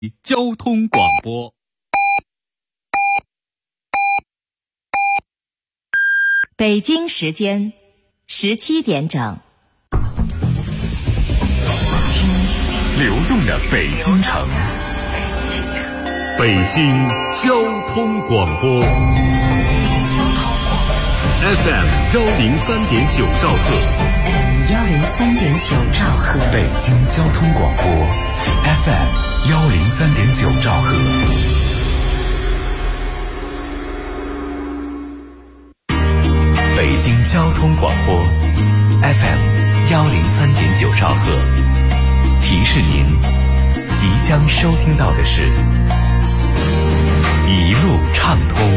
交通广播。 北京时间17点整。 流动的北京城，北京交通广播 FM 103.9兆赫， 103.9兆赫， 北京交通广播 FM 103.9兆赫。北京交通广播 FM 103.9兆赫，提示您即将收听到的是一路畅通。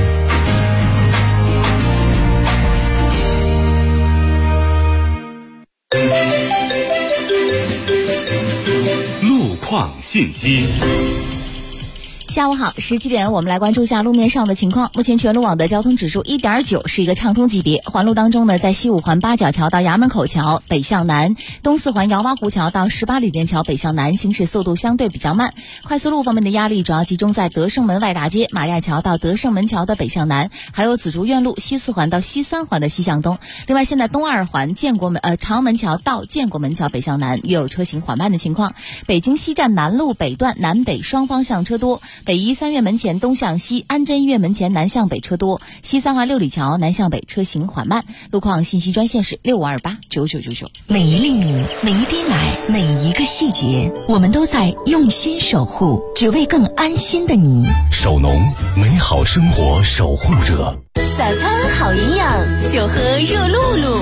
路况信息。 下午好，17点，我们来关注一下路面上的情况。目前全路网的交通指数 1.9 是一个畅通级别。环路当中呢，在西五环八角桥到衙门口桥北向南，东四环姚洼湖桥到18里店桥北向南，行驶速度相对比较慢。快速路方面的压力主要集中在德胜门外大街、马甸桥到德胜门桥的北向南，还有紫竹院路西四环到西三环的西向东。另外，现在东二环长门桥到建国门桥北向南也有车行缓慢的情况。北京西站南路北段南北双方向车多。北一三院门前东向西，安贞医院门前南向北车多，西三环六里桥南向北车行缓慢。路况信息专线是65289999。 每一粒米，每一滴奶，每一个细节，我们都在用心守护，只为更安心的你。 首农，美好生活守护者。 早餐好营养，就喝热露露。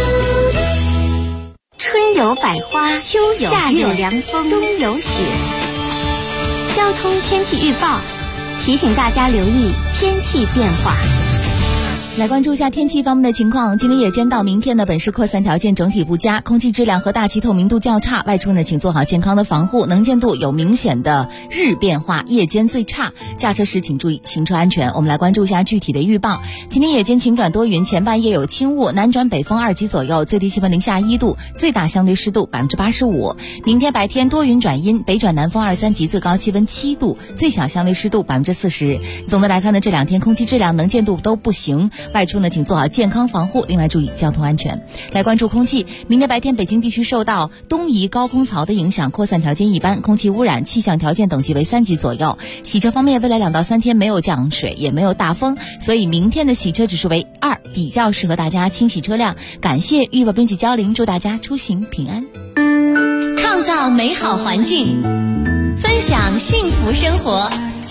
春有百花，秋有夏有凉风，冬有雪。交通天气预报提醒大家留意天气变化。 来关注一下天气方面的情况。今天夜间到明天的本市扩散条件整体不佳，空气质量和大气透明度较差，外出呢请做好健康的防护，能见度有明显的日变化，夜间最差，驾车时请注意行车安全。我们来关注一下具体的预报。今天夜间晴转多云，前半夜有轻雾，南转北风2级左右，最低气温零下1度，最大相对湿度85%。明天白天多云转阴，北转南风2、3级，最高气温7度，最小相对湿度40%。总的来看呢，这2天空气质量能见度都不行，外出呢请做好健康防护，另外注意交通安全。来关注空气，明天白天北京地区受到东移高空槽的影响，扩散条件一般，空气污染气象条件等级为3级左右。洗车方面，未来2到3天没有降水，也没有大风，所以明天的洗车指数为2，比较适合大家清洗车辆。感谢预报编辑焦玲，祝大家出行平安。 创造美好环境，分享幸福生活。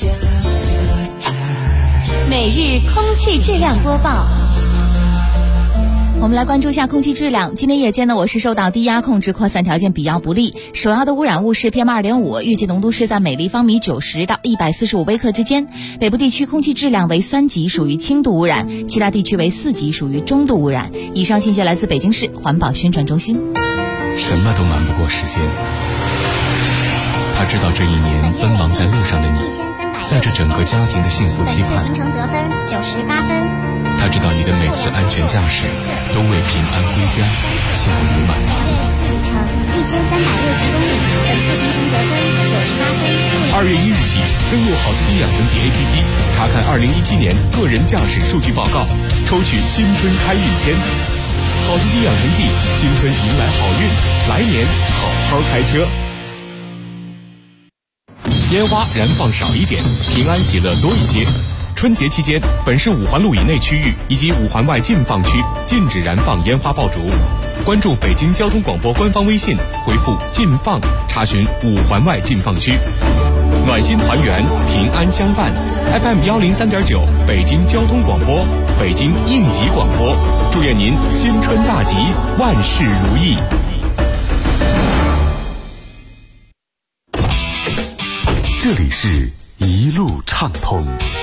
每日空气质量播报。 我们来关注一下空气质量。今天夜间呢，我市受到低压控制扩散条件比较不利，首要的污染物是 PM2.5， 预计浓度是在每立方米90到145微克之间。北部地区空气质量为3级，属于轻度污染；其他地区为4级，属于中度污染。以上信息来自北京市环保宣传中心。 什么都瞒不过时间，他知道这一年奔忙在路上的你，在这整个家庭的幸福期盼。 行程得分98分。 他知道你的每次安全驾驶都为平安归家笑语满堂。 里程1360公里，本次行程得分98分。 2月1日起，登录好司机养成记 APP， 查看2017年个人驾驶数据报告，抽取新春开运签。好司机养成记，新春迎来好运，来年好好开车。烟花燃放少一点，平安喜乐多一些。春节期间，本市5环路以内区域以及5环外禁放区禁止燃放烟花爆竹。关注北京交通广播官方微信，回复禁放查询5环外禁放区。暖心团圆，平安相伴。 FM 103.9北京交通广播，北京应急广播，祝愿您新春大吉，万事如意。 这里是一路畅通。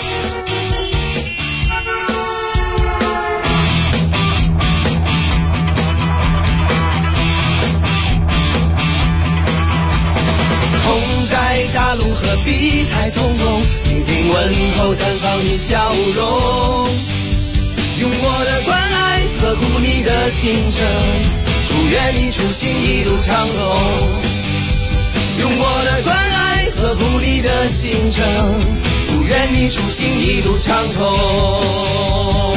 风在大路何必太匆匆，听听问候绽放你笑容，用我的关爱呵护你的行程，祝愿你出行一路畅通，用我的关爱呵护你的行程，祝愿你出行一路畅通。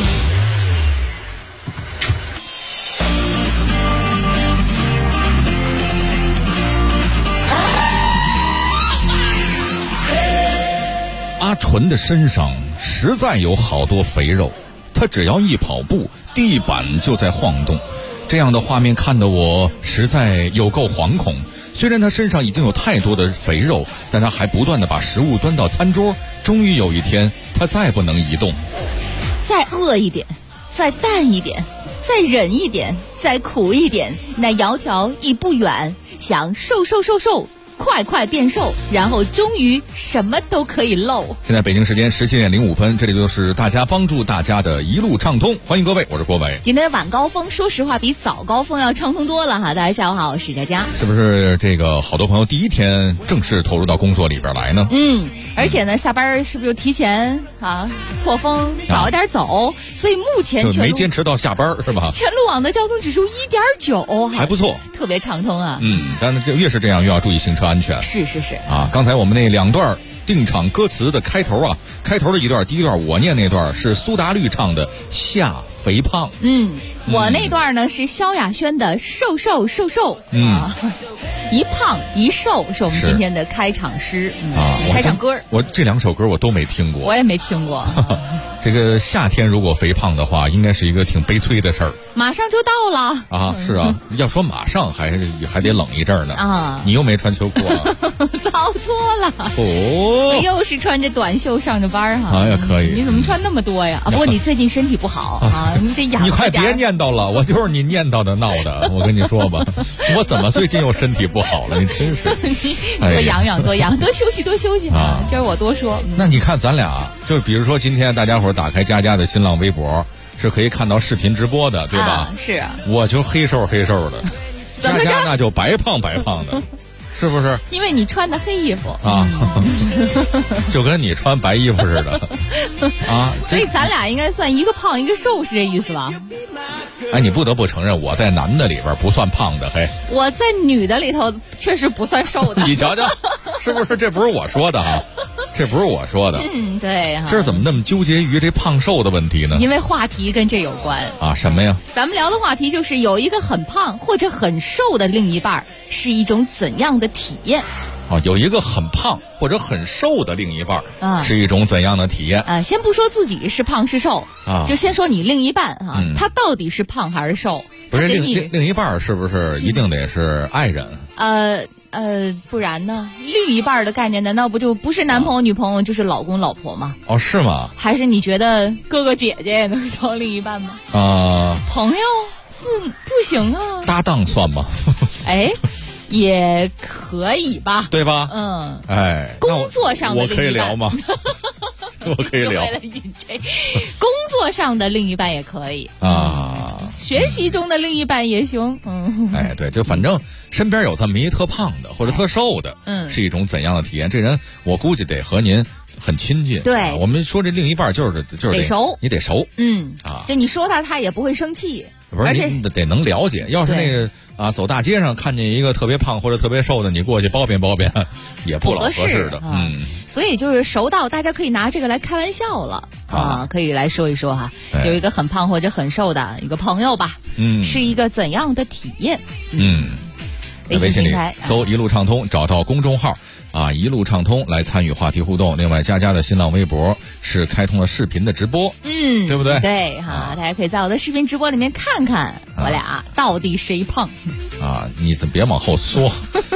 阿纯的身上实在有好多肥肉，他只要一跑步，地板就在晃动。这样的画面看得我实在有够惶恐。虽然他身上已经有太多的肥肉，但他还不断地把食物端到餐桌。终于有一天，他再不能移动。 再饿一点，再淡一点，再忍一点，再苦一点，那窈窕已不远，想瘦瘦瘦瘦，快快变瘦，然后终于什么都可以漏。 现在北京时间17:05，这里就是大家帮助大家的一路畅通，欢迎各位，我是郭伟。 今天的晚高峰说实话比早高峰要畅通多了哈，大家下午好，我是佳佳。 是不是这个好多朋友第一天正式投入到工作里边来呢？ 而且呢，下班是不是就提前错峰早一点走？所以目前就没坚持到下班是吧？ 全路网的交通指数1.9， 还不错， 特别畅通啊。 但是就越是这样，越要注意行车安全。 是啊，刚才我们那2段定场歌词的开头啊，开头的一段，第一段我念那段是苏打绿唱的《夏肥胖》。 我那段呢是萧亚轩的《瘦瘦瘦瘦》。一胖一瘦是我们今天的开场诗开场歌。 我这2首歌我都没听过， 我也没听过。 这个夏天如果肥胖的话，应该是一个挺悲催的事儿。 马上就到了啊！是啊，要说马上还得冷一阵呢啊！你又没穿秋裤啊？ 早脱了哦， 又是穿着短袖上着班哈。 哎呀，可以！ 你怎么穿那么多呀？不过你最近身体不好啊，你得养。 你快别念叨了，我就是你念叨的闹的。我跟你说吧，我怎么最近又身体不好了？你真是多养，多休息啊！今儿我多说。 那你看咱俩，就比如说今天大家伙打开佳佳的新浪微博，是可以看到视频直播的，对吧？ 是啊。 我就黑瘦的，佳佳那就白胖的，是不是？ 因为你穿的黑衣服啊，就跟你穿白衣服似的啊。 所以咱俩应该算一个胖一个瘦，是这意思吧？ 哎，你不得不承认，我在男的里边不算胖的，嘿。 我在女的里头确实不算瘦的。 你瞧瞧，是不是？这不是我说的啊。这不是我说的。 对。 今儿怎么那么纠结于这胖瘦的问题呢？ 因为话题跟这有关啊。什么呀？ 咱们聊的话题就是有一个很胖或者很瘦的另一半是一种怎样的体验？ 有一个很胖或者很瘦的另一半是一种怎样的体验？ 先不说自己是胖是瘦就先说你另一半他到底是胖还是瘦？ 不是另一半是不是一定得是爱人？ 不然呢？另一半的概念难道就不是男朋友、女朋友，就是老公、老婆吗？ 是吗？ 还是你觉得哥哥姐姐也能叫另一半吗？朋友、不行啊。 搭档算吗？ 也可以吧， 对吧？ 工作上的另一半， 我可以聊吗？我可以聊。 工作上的另一半也可以学习中的另一半也行。 对，就反正身边有这么一特胖的或者特瘦的，是一种怎样的体验？这人我估计得和您很亲近。 对， 我们说这另一半就是得熟， 你得熟。 就你说他也不会生气， 不是你得能了解。要是那个走大街上看见一个特别胖或者特别瘦的，你过去包庇也不老合适的。 所以就是熟到大家可以拿这个来开玩笑了可以来说一说哈。有一个很胖或者很瘦的一个朋友吧，是一个怎样的体验？微信平台搜一路畅通，找到公众号一路畅通来参与话题互动。另外佳佳的新浪微博是开通了视频的直播，对不对？ 对大家可以在我的视频直播里面看看我俩到底谁胖你怎么别往后缩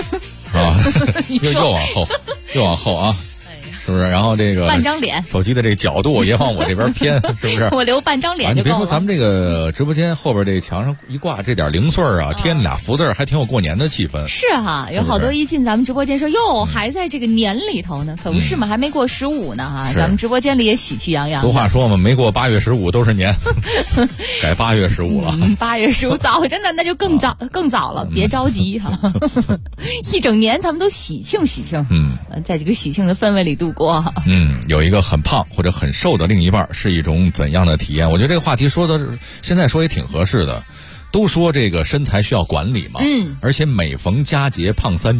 又往后啊，是不是？然后这个半张脸， 手机的这角度也往我这边偏，是不是？ 我留半张脸就够了。 你别说咱们这个直播间后边这墙上一挂这点零碎贴那俩福字，还挺有过年的气氛。 是有好多一进咱们直播间说哟还在这个年里头呢，可不是嘛，还没过15呢咱们直播间里也喜气洋洋。 俗话说嘛，没过8月15都是年，改8月15了。 8月15早真的那就更早了，别着急一整年咱们都喜庆，在这个喜庆的氛围里度过。 有一个很胖或者很瘦的另一半是一种怎样的体验？我觉得这个话题说的现在说也挺合适的。都说这个身材需要管理嘛，而且每逢佳节胖3斤。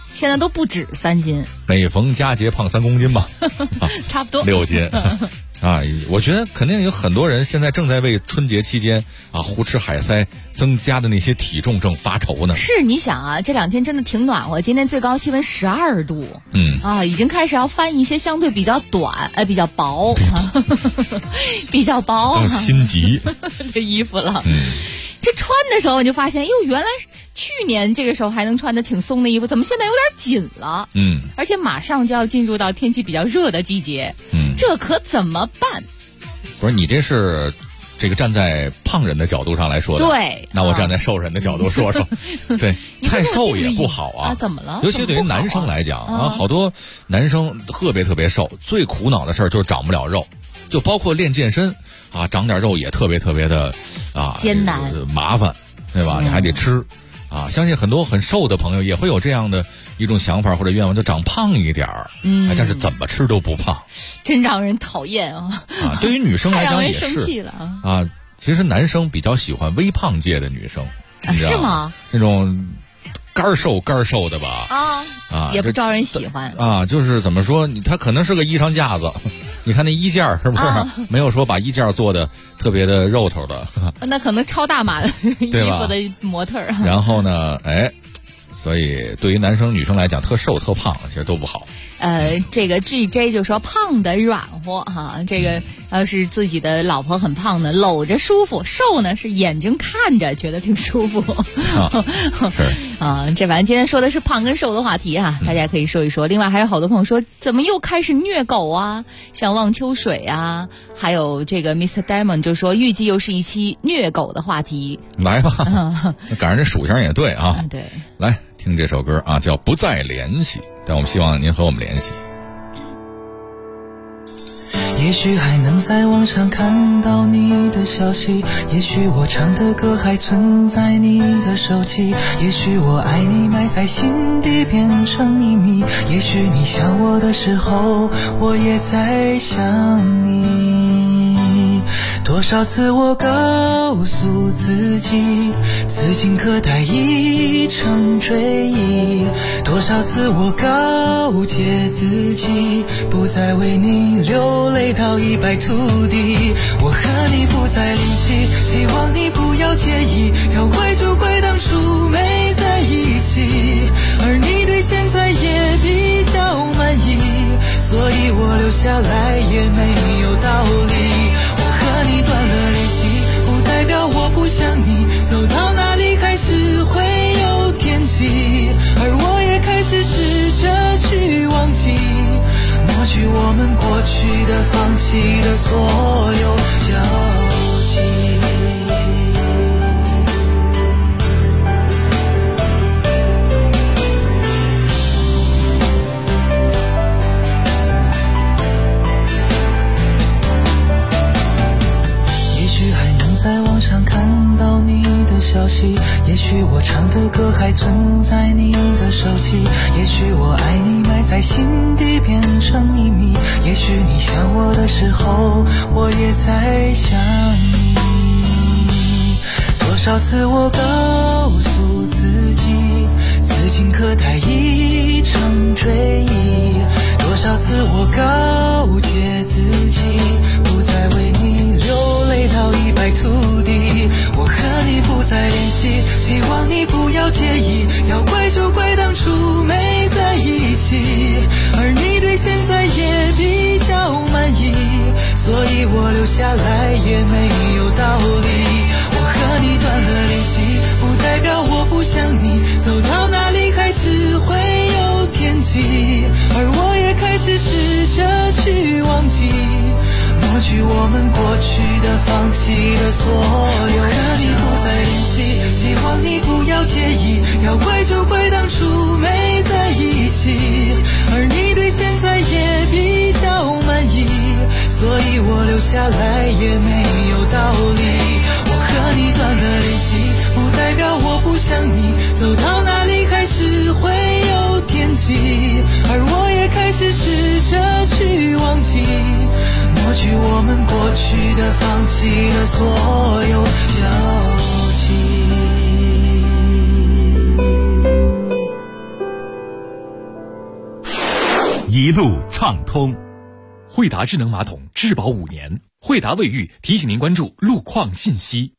现在都不止3斤， 每逢佳节胖3公斤吧， 差不多 6斤。啊，我觉得肯定有很多人现在正在为春节期间啊胡吃海塞增加的那些体重正发愁呢。 是，你想啊，这2天真的挺暖和，今天最高气温12度，已经开始要翻一些相对比较比较薄，比较薄， 心急的衣服了。这穿的时候我就发现，哟，原来去年这个时候还能穿得挺松的衣服，怎么现在有点紧了？而且马上就要进入到天气比较热的季节，这可怎么办？ 不是，你这是这个站在胖人的角度上来说的， 对， 那我站在瘦人的角度说说，对，太瘦也不好啊。 怎么了？ 尤其对于男生来讲啊，好多男生特别瘦，最苦恼的事儿就是长不了肉，就包括练健身啊，长点肉也特别的啊艰难麻烦，对吧？你还得吃啊。相信很多很瘦的朋友也会有这样的一种想法或者愿望，就长胖一点儿，但是怎么吃都不胖， 真让人讨厌啊！ 对于女生来讲也是， 让人生气了啊。其实男生比较喜欢微胖界的女生， 是吗？ 那种干瘦的吧？ 也不招人喜欢啊。就是怎么说，他可能是个衣裳架子，你看那衣架是不是？没有说把衣架做的特别的肉头的， 那可能超大码的衣服的模特儿。 然后呢，所以对于男生女生来讲，特瘦特胖其实都不好。 这个 GJ 就说胖的软和哈，这个要是自己的老婆很胖呢，搂着舒服；瘦呢是眼睛看着觉得挺舒服。 是啊，这反正今天说的是胖跟瘦的话题啊，大家可以说一说。另外还有好多朋友说，怎么又开始虐狗啊？像忘秋水啊，还有这个 Mr. Diamond 就说，预计又是一期虐狗的话题。 来吧，赶上这属相也对啊。 对， 来听这首歌啊，叫《不再联系》。但我们希望您和我们联系。 也许还能在网上看到你的消息，也许我唱的歌还存在你的手机，也许我爱你埋在心底变成秘密，也许你想我的时候我也在想你。多少次我告诉自己，此情可待已成追忆，多少次我告诫自己，不再为你流泪到一败涂地。我和你不再联系，希望你不要介意，要怪就怪当初没在一起，而你对现在也比较满意，所以我留下来也没有道理。我和你断了联系，不代表我不想你，走到哪里开始会有天际，而我也开始试着去忘记，抹去我们过去的放弃的所有交集。在网上看到你的消息，也许我唱的歌还存在你的手机，也许我爱你埋在心底变成秘密，也许你想我的时候我也在想你。多少次我告诉自己，此情可待已成追忆，多少次我告诫自己，不再为你流泪到一败涂地。我和你不再联系，希望你不要介意，要怪就怪当初没在一起，而你对现在也比较满意，所以我留下来也没有道理。我和你断了联系，不代表我不想你，走到哪里开始会有天际，而我也开始试着去忘记，抹去我们过去的放弃的所有。和你不再联系，希望你不要介意，要怪就怪当初没在一起，而你对现在也比较满意，所以我留下来也没有道理。我和你断了联系，不代表我不想你，走到哪里开始会有天际，而我也开始试着去忘记，抹去我们过去的放弃的所有交集。 一路畅通。惠达智能马桶质保5年，惠达卫浴提醒您关注路况信息。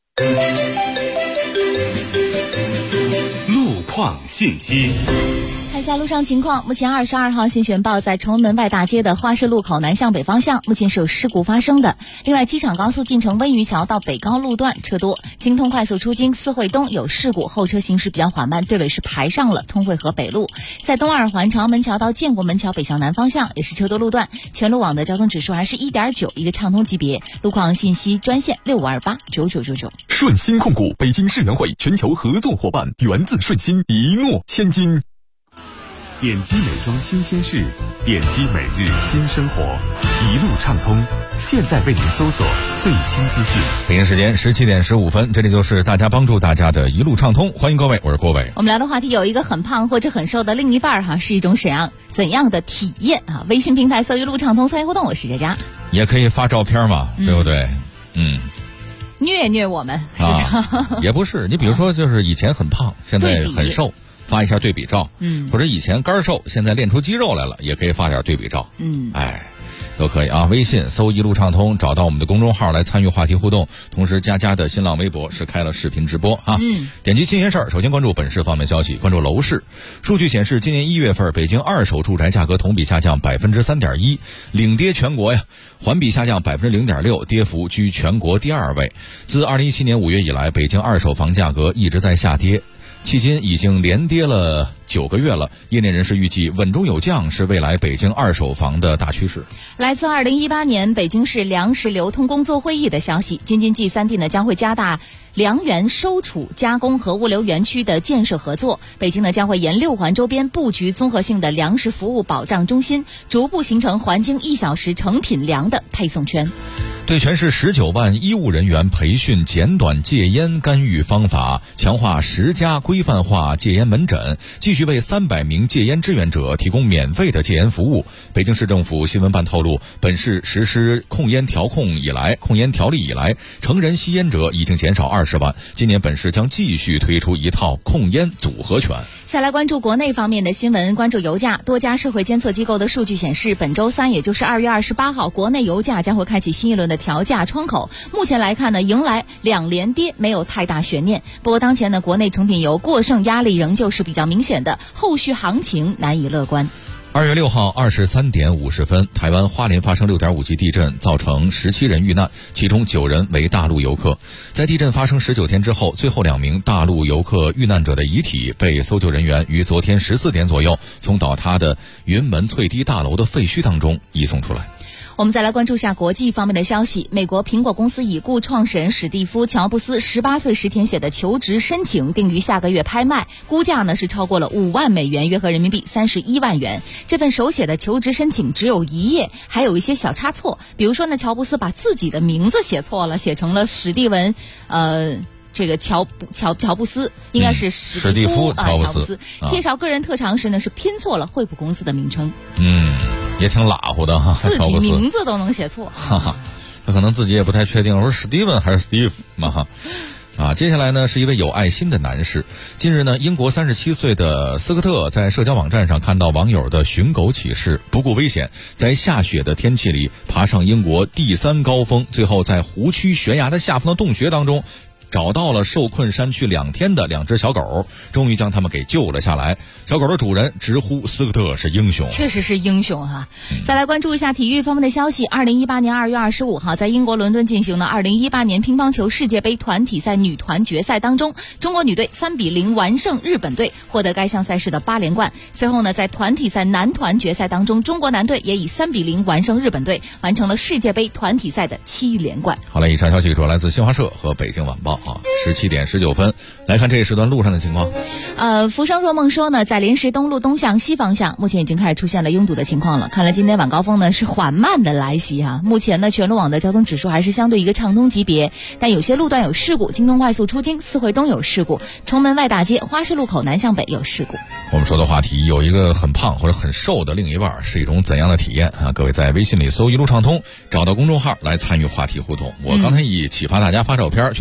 路况信息。 看一下路上情况，目前22号信玄报在崇文门外大街的花市路口南向北方向，目前是有事故发生的。另外，机场高速进城温榆桥到北高路段车多，京通快速出京四惠东有事故，后车行驶比较缓慢，队尾是排上了通惠河北路。在东二环长安门桥到建国门桥北向南方向也是车多路段，全路网的交通指数还是 1.9， 一个畅通级别。路况信息专线65289999。 顺鑫控股北京世园会全球合作伙伴，源自顺鑫，一诺千金。 点击美妆新鲜事，点击每日新生活，一路畅通。现在为您搜索最新资讯。 北京时间17点15分，这里就是大家帮助大家的一路畅通，欢迎各位，我是郭伟。 我们聊的话题有一个很胖或者很瘦的另一半哈，是一种怎样的体验啊？微信平台搜一路畅通参与互动，我是佳佳。 也可以发照片嘛，对不对？ 虐我们是吧？ 也不是，你比如说就是以前很胖，现在很瘦。发一下对比照，或者以前干瘦，现在练出肌肉来了，也可以发点对比照，都可以啊。微信搜一路畅通，找到我们的公众号来参与话题互动。同时，佳佳的新浪微博是开了视频直播啊。点击新鲜事儿，首先关注本市方面消息，关注楼市。数据显示，今年1月份北京二手住宅价格同比下降 3.1%， 领跌全国呀，环比下降 0.6%， 跌幅居全国第2位。自2017年5月以来，北京二手房价格一直在下跌。迄今已经连跌了9个月了，业内人士预计稳中有降是未来北京二手房的大趋势。 来自2018年北京市粮食流通工作会议的消息，京津冀3地呢将会加大粮源收储、加工和物流园区的建设合作。北京呢将会沿6环周边布局综合性的粮食服务保障中心，逐步形成环京1小时成品粮的配送圈。 对全市19万医务人员培训简短戒烟干预方法，强化10家规范化戒烟门诊，继续为300名戒烟志愿者提供免费的戒烟服务。北京市政府新闻办透露，本市实施控烟条例以来，成人吸烟者已经减少20万。今年本市将继续推出一套控烟组合拳。 再来关注国内方面的新闻，关注油价。多家社会监测机构的数据显示，本周3，也就是2月28号，国内油价将会开启新一轮的调价窗口。目前来看呢，迎来2连跌，没有太大悬念。不过当前呢，国内成品油过剩压力仍旧是比较明显的，后续行情难以乐观。 2月6号23点50分，台湾花莲发生6.5级地震，造成17人遇难，其中9人为大陆游客。在地震发生19天之后，最后2名大陆游客遇难者的遗体被搜救人员于昨天14点左右从倒塌的云门翠堤大楼的废墟当中移送出来。 我们再来关注一下国际方面的消息。美国苹果公司已故创始人史蒂夫·乔布斯18岁时填写的求职申请定于下个月拍卖，估价呢是超过了5万美元，约合人民币31万元。这份手写的求职申请只有1页，还有一些小差错，比如说呢，乔布斯把自己的名字写错了，写成了史蒂文这个乔布斯，应该是史蒂夫乔布斯。介绍个人特长时呢是拼错了惠普公司的名称。 也挺拉乎的哈， 自己名字都能写错， 他可能自己也不太确定，我说史蒂文还是 Steve 嘛哈。接下来呢是一位有爱心的男士。近日呢，英国37岁的斯科特在社交网站上看到网友的寻狗启事，不顾危险，在下雪的天气里爬上英国第3高峰，最后在湖区悬崖的下方的洞穴当中找到了受困山区2天的2只小狗，终于将它们给救了下来。小狗的主人直呼斯科特是英雄， 确实是英雄哈。再来关注一下体育方面的消息。2018年2月25号，在英国伦敦进行的2018年乒乓球世界杯团体赛女团决赛当中，中国女队3-0完胜日本队，获得该项赛事的8连冠。随后呢，在团体赛男团决赛当中，中国男队也以3-0完胜日本队，完成了世界杯团体赛的7连冠。 好了，以上消息主要来自新华社和北京晚报。17点19分，来看这一时段路上的情况。 浮生若梦说呢，在临时东路东向西方向，目前已经开始出现了拥堵的情况了。看来今天晚高峰呢是缓慢的来袭哈。目前呢，全路网的交通指数还是相对一个畅通级别，但有些路段有事故，京东快速出京四惠东有事故，崇门外大街花市路口南向北有事故。 我们说的话题，有一个很胖或者很瘦的另一半是一种怎样的体验啊？各位在微信里搜一路畅通，找到公众号来参与话题互动。我刚才一启发大家发照片，全来了吧？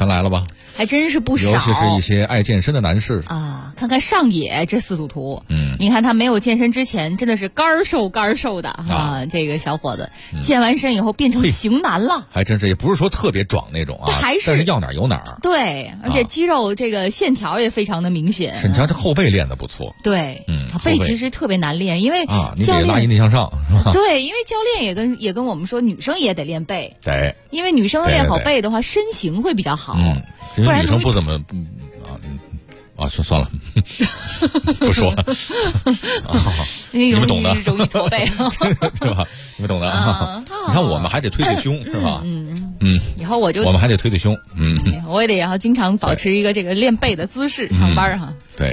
还真是不少， 尤其是一些爱健身的男士啊。看看上野这4组图，你看他没有健身之前真的是干瘦的啊，这个小伙子健完身以后变成型男了， 还真是，也不是说特别壮那种啊，但是要哪儿有哪儿。 对，而且肌肉这个线条也非常的明显。 你瞧这后背练得不错。 对，背其实特别难练，因为你得拉引体向上是吧？ 对，因为教练也跟我们说，女生也得练背。 对， 因为女生练好背的话，身形会比较好。 因为女生不怎么算了，不说了。 因为你们懂的， 容易驼背， 对吧？你们懂的啊。你看我们还得推胸，是吧？ 以后我们还得推胸， 我也得要经常保持一个这个练背的姿势上班哈。 对，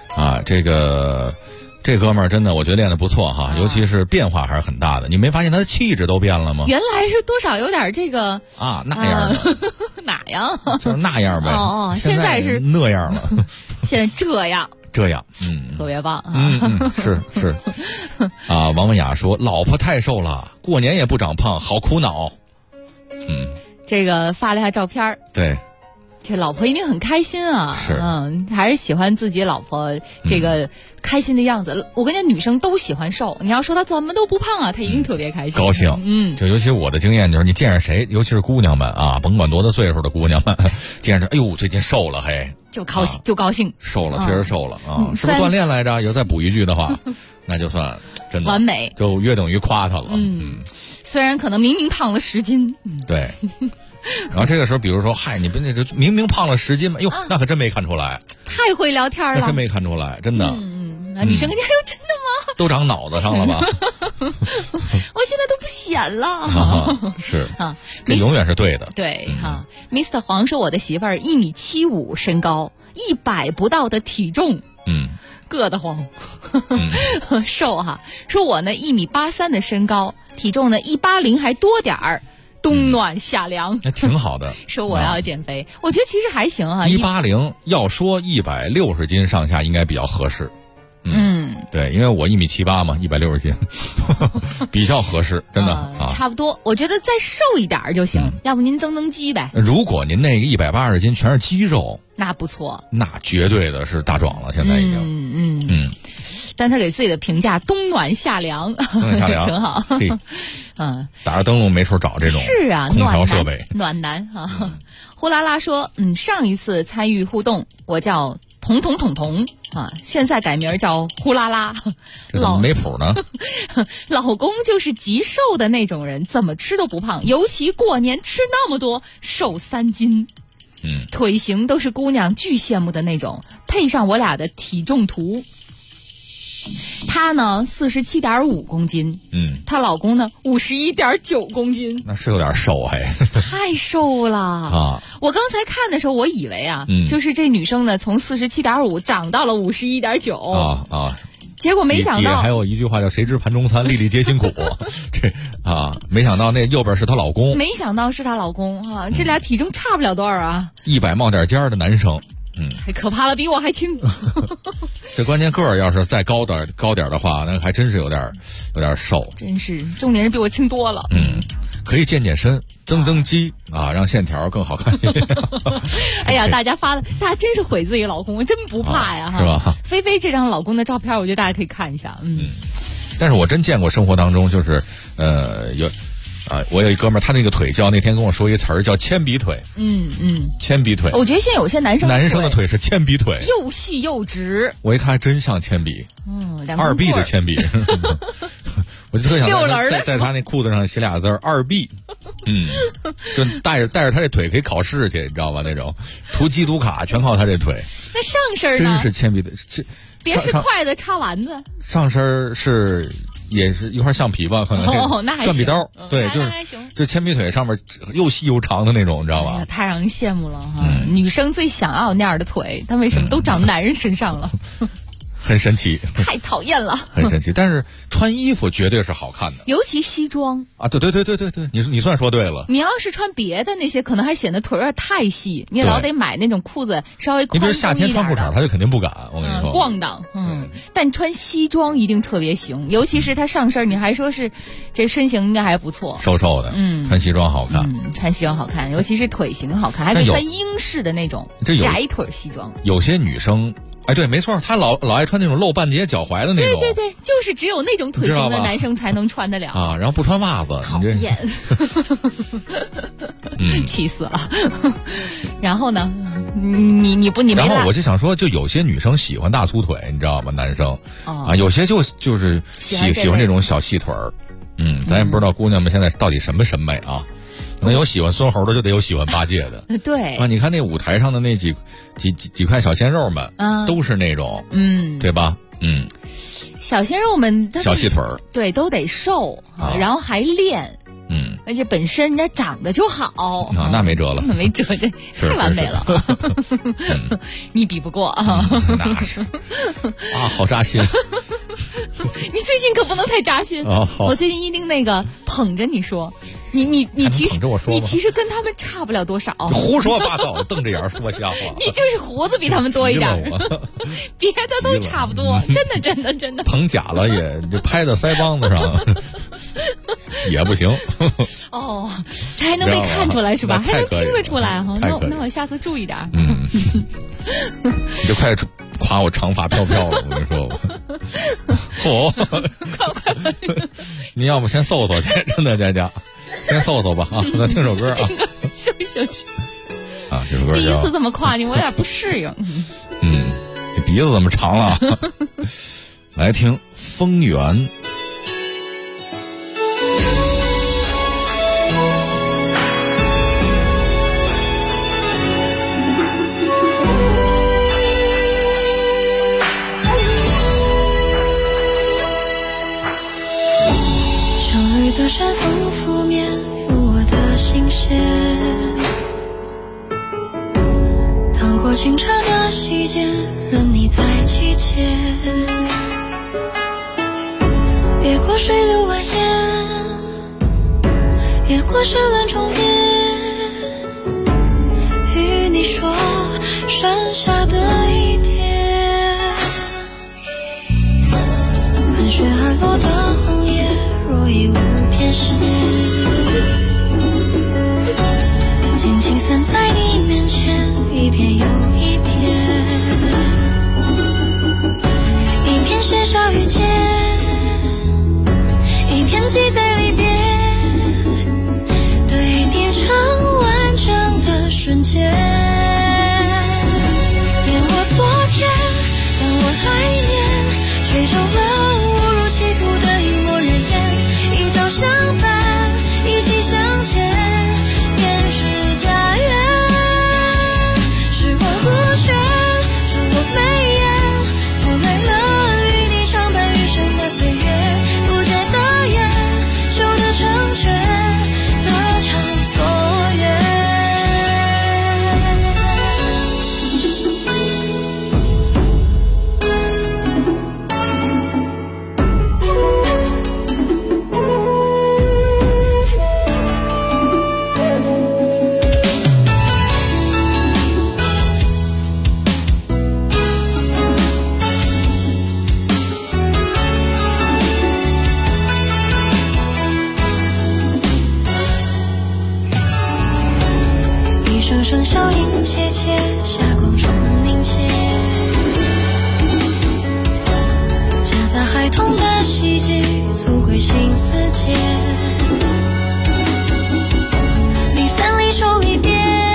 这哥们儿真的，我觉得练得不错哈，尤其是变化还是很大的。你没发现他的气质都变了吗？ 原来是多少有点这个那样的， 哪样？ 就是那样呗。 现在是那样了。 现在这样，特别棒啊！是王文雅说，老婆太瘦了，过年也不长胖，好苦恼。 这个发了一下照片。 对。 这老婆一定很开心啊！还是喜欢自己老婆这个开心的样子。我跟你讲，女生都喜欢瘦。你要说她怎么都不胖啊，她一定特别开心、 高兴。就尤其我的经验就是，你见着谁，尤其是姑娘们啊，甭管多大岁数的姑娘们，见着哎呦，最近瘦了，嘿， 就高兴， 瘦了，确实瘦了啊！是不是锻炼来着？要再补一句的话，那就算真的完美， 就约等于夸她了。 虽然可能明明胖了10斤， 对。然后这个时候，比如说，嗨，你们这个明明胖了10斤嘛，哟，那可真没看出来， 太会聊天了， 那真没看出来，真的。 女生跟你还有真的吗？ 都长脑子上了吧？ 我现在都不显了。 是这永远是对的。 对Mr. 黄说，我的媳妇儿1.75米身高，100不到的体重，硌得慌，瘦哈。说我呢1.83米的身高，体重呢180还多点儿。冬暖夏凉， 那挺好的。 说我要减肥，我觉得其实还行啊。 180要说160斤上下应该比较合适。对，因为我1.78米嘛，160斤，比较合适，真的差不多。我觉得再瘦一点就行，要不您增肌呗。 如果您那个180斤全是肌肉， 那不错， 那绝对的是大壮了，现在已经。 但他给自己的评价冬暖夏凉，挺好。 打着灯笼没处找这种是啊， 空调设备暖男啊。呼啦啦说，上一次参与互动，我叫彤啊，现在改名叫呼啦啦。 这怎么没谱呢？ 老公就是极瘦的那种人，怎么吃都不胖，尤其过年吃那么多，瘦3斤。腿型都是姑娘巨羡慕的那种，配上我俩的体重图。她呢47.5公斤，她老公呢51.9公斤， 那是有点瘦太瘦了啊！我刚才看的时候，我以为就是这女生呢从47.5长到了51.9结果没想到还有一句话叫谁知盘中餐，粒粒皆辛苦。没想到那右边是她老公， 没想到是她老公这俩体重差不了多少啊 ，100冒点尖的男生。 太可怕了，比我还轻。 这关键个儿要是再高点的话，那还真是有点瘦。 真是，重点是比我轻多了。 可以健身，增肌让线条更好看一点。 哎呀，大家真是毁自己老公，我真不怕呀， 是吧？ 菲菲这张老公的照片，我觉得大家可以看一下。 但是我真见过生活当中就是我有一哥们儿，他那个腿叫那天跟我说一词儿叫铅笔腿。铅笔腿。我觉得现在有些男生的腿是铅笔腿， 又细又直。 我一看还真像铅笔，2B 的铅笔。我就特想在他那裤子上写俩字2B。就带着他这腿可以考试去，你知道吧？那种涂基督卡全靠他这腿。 那上身呢？ 真是铅笔的， 别是筷子插丸子。 上身也是一块橡皮吧，可能那还转笔刀，对，就铅笔腿上面又细又长的那种，你知道吧？ 太让人羡慕了哈！女生最想要那样的腿，但为什么都长男人身上了？ 很神奇， 太讨厌了， 很神奇。但是穿衣服绝对是好看的， 尤其西装啊，对，你算说对了。 你要是穿别的那些，可能还显得腿有点太细，你老得买那种裤子稍微宽松一点的。 你比如夏天穿裤衩，他就肯定不敢，我跟你说， 咣当，但穿西装一定特别行，尤其是他上身，你还说是这身形应该还不错， 瘦瘦的，穿西装好看， 穿西装好看，尤其是腿型好看，还可以穿英式的那种窄腿西装。 有些女生。哎，对，没错，他老爱穿那种露半截脚踝的那种。 对，就是只有那种腿型的男生才能穿得了啊。然后不穿袜子， 讨厌，气死了。然后呢，你没。 然后我就想说，就有些女生喜欢大粗腿，你知道吗？男生啊，有些就是喜欢这种小细腿儿。咱也不知道姑娘们现在到底什么审美啊。能有喜欢孙猴的，就得有喜欢八戒的。 对啊，你看那舞台上的那几块小鲜肉们，都是那种，对吧？ 小鲜肉们， 小细腿儿， 对，都得瘦啊，然后还练，而且本身人家长得就好， 那没辙了， 没辙，这太完美了，你比不过啊， 那是啊，好扎心。 你最近可不能太扎心哦。 我最近一定那个捧着你说，你其实跟他们差不了多少。 胡说八道，瞪着眼说瞎话。 你就是胡子比他们多一点，别的都差不多，真的。 捧假了也拍到腮帮子上也不行。 哦，这还能被看出来是吧？还能听得出来哈？那我下次注意点。 你就快夸我长发飘飘了，我跟你说吧。 快！ 你要不先搜去，真的佳佳，先搜吧啊！咱听首歌啊。 休啊，这首歌第一次这么夸你，我有点不适应。 你鼻子怎么长了？来听《风源》。 的山风拂面拂我的心弦，趟过清澈的溪涧，任你在其间，越过水流蜿蜒，越过山峦重叠，与你说山下的一点，盘旋而落的红叶若已无偏斜，静静散在你面前，一片又一片，一片写下遇见，一片记在离别，堆叠成完整的瞬间。念我昨天，伴我来年，追逐了误入歧途的一抹人烟，一朝相伴，一起向前，便是家园。是我不选，是我眉眼，拖累了与你长伴余生的岁月，不觉得远，守得成全，得偿所愿。声声笑音切切，霞光中凝结，夹杂孩童的希冀，足归心似箭。离散离愁离别，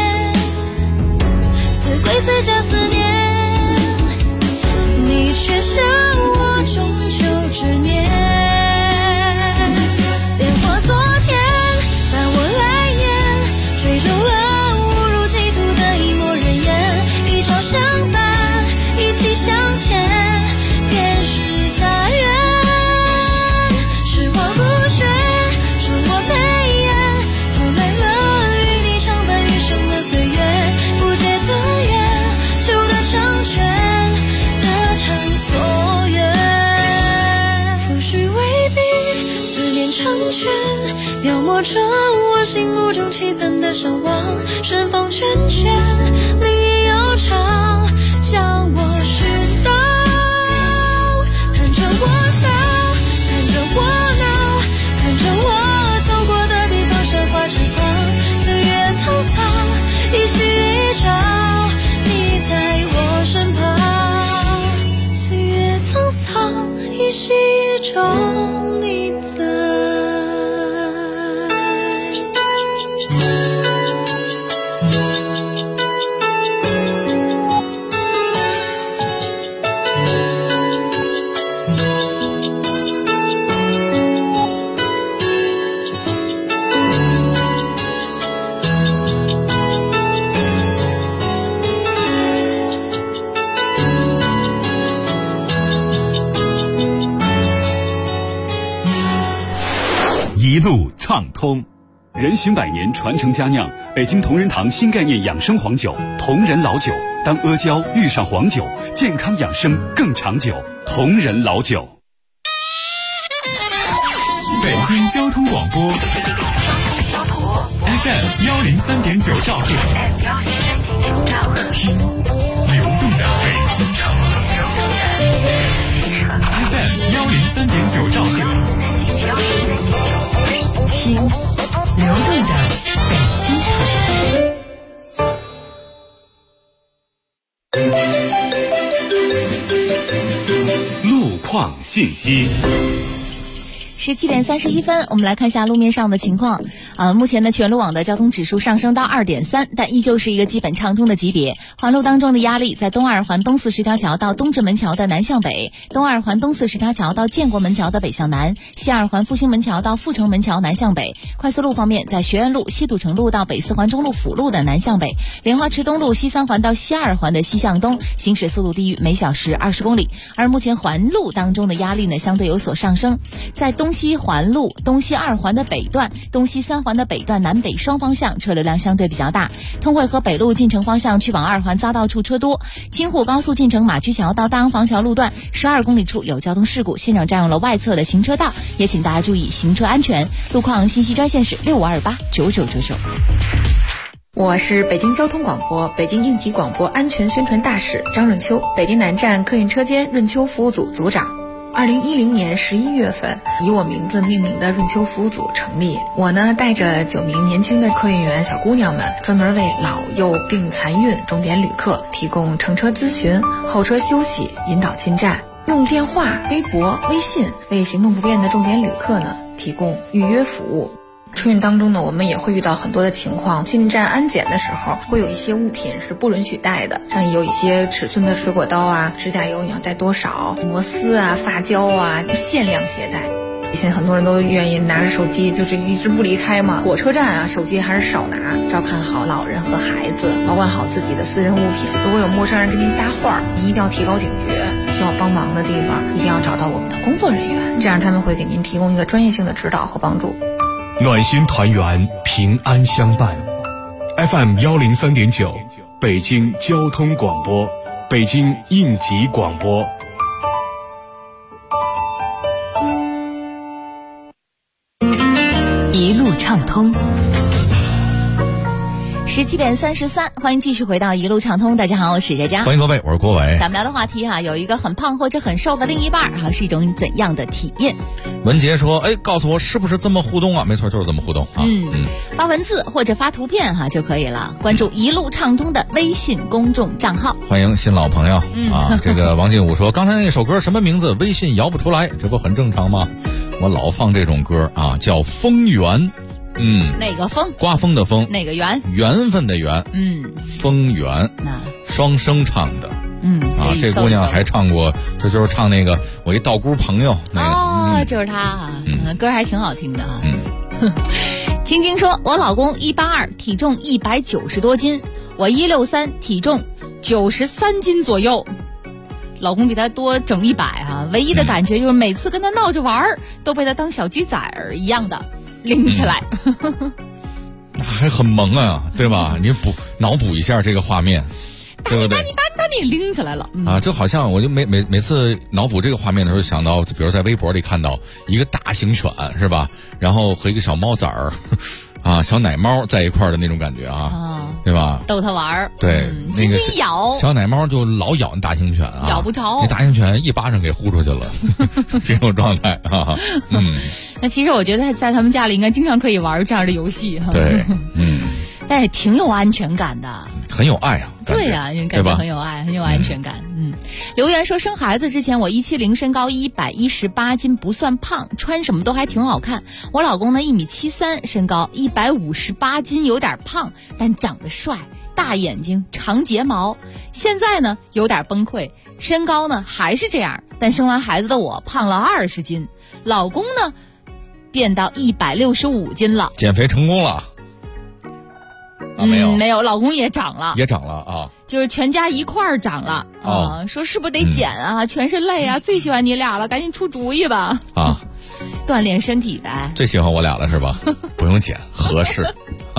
似归似家思念，你却向我终究执念。恋我昨天，伴我来年，追逐了相伴，一起向前，便是家园。是我不选， 圈，描摹着我心目中期盼的向往。顺风圈圈，另一悠长，将我寻到。看着我笑，看着我闹，看着我走过的地方，鲜花绽放。岁月沧桑，一夕一朝，你在我身旁。岁月沧桑，一夕一朝，你在。 一路畅通，人行百年，传承佳酿。北京同仁堂新概念养生黄酒，同仁老酒。当阿胶遇上黄酒，健康养生更长久。同仁老酒。 北京交通广播 FM 103.9兆赫，听流动的北京城。FM 103.9兆赫，听流动的北京城。 路况信息。 17点31分，我们来看一下路面上的情况。目前呢，全路网的交通指数上升到2.3，但依旧是一个基本畅通的级别。环路当中的压力在东二环东四十条桥到东直门桥的南向北，东二环东四十条桥到建国门桥的北向南，西二环复兴门桥到阜成门桥南向北。快速路方面，在学院路西土城路到北四环中路辅路的南向北，莲花池东路西三环到西二环的西向东，行驶速度低于每小时20公里。而目前环路当中的压力呢，相对有所上升，在东西环路东西二环的北段、东西三环的北段南北双方向车流量相对比较大。通惠河北路进城方向去往二环匝道处车多，京沪高速进城马驹桥到大洋坊桥路段12公里处有交通事故，现场占用了外侧的行车道，也请大家注意行车安全。路况信息专线是65289999。 我是北京交通广播北京应急广播安全宣传大使张润秋，北京南站客运车间润秋服务组组长。2010年11月份，以我名字命名的润秋服务组成立。我呢，带着9名年轻的客运员小姑娘们，专门为老幼病残孕重点旅客提供乘车咨询、候车休息、引导进站，用电话、微博、微信为行动不便的重点旅客呢提供预约服务。春运当中呢，我们也会遇到很多的情况，进站安检的时候会有一些物品是不允许带的，像有一些尺寸的水果刀啊、指甲油你要带多少、摩丝啊、发胶啊，限量携带。现在很多人都愿意拿着手机就是一直不离开嘛，火车站啊手机还是少拿，照看好老人和孩子，保管好自己的私人物品。如果有陌生人跟您搭话，您一定要提高警觉，需要帮忙的地方一定要找到我们的工作人员，这样他们会给您提供一个专业性的指导和帮助。 暖心团圆，平安相伴。FM 103.9，北京交通广播，北京应急广播。 一路畅通。 17点33，欢迎继续回到一路畅通。大家好，我是佳佳， 欢迎各位，我是郭伟。 咱们聊的话题有一个很胖或者很瘦的另一半是一种怎样的体验？ 文杰说：“告诉我是不是这么互动啊？”没错，就是这么互动啊。 发文字或者发图片就可以了。关注一路畅通的微信公众账号。 欢迎新老朋友啊！这个王进武说：“刚才那首歌什么名字？微信摇不出来，这不很正常吗？我老放这种歌啊，叫《风缘》。” 哪个风？ 刮风的风。 哪个缘？ 缘分的缘。风缘。双声唱的。这姑娘还唱过，这就是唱那个我一道姑朋友那个。 就是她歌还挺好听的啊。青青说：“我老公182，体重190多斤，我163，体重93斤左右。老公比他多整100唯一的感觉就是每次跟他闹着玩都被他当小鸡仔儿一样的拎起来。 还很萌啊，对吧？你脑补一下这个画面，对不对？ 打你！ 你拎起来了。 就好像我就每次脑补这个画面的时候，想到，比如在微博里看到一个大型犬是吧，然后和一个小猫崽儿。小奶猫在一块儿的那种感觉对吧？ 逗它玩儿， 对， 轻轻咬， 小奶猫就老咬那大型犬咬不着， 那大型犬一巴掌给呼出去了，这种状态那其实我觉得在他们家里应该经常可以玩这样的游戏对， 但也挺有安全感的， 很有爱啊。 对呀，感觉很有爱，很有安全感。留言说生孩子之前我170，身高118斤，不算胖，穿什么都还挺好看。我老公呢1.73米，身高158斤，有点胖，但长得帅，大眼睛，长睫毛。现在呢有点崩溃，身高呢还是这样，但生完孩子的我胖了20斤，老公呢变到165斤了。 减肥成功了？ 没有，老公也长了就是全家一块儿长了说是不是得减全是泪最喜欢你俩了，赶紧出主意吧锻炼身体的。 最喜欢我俩了是吧？不用减，合适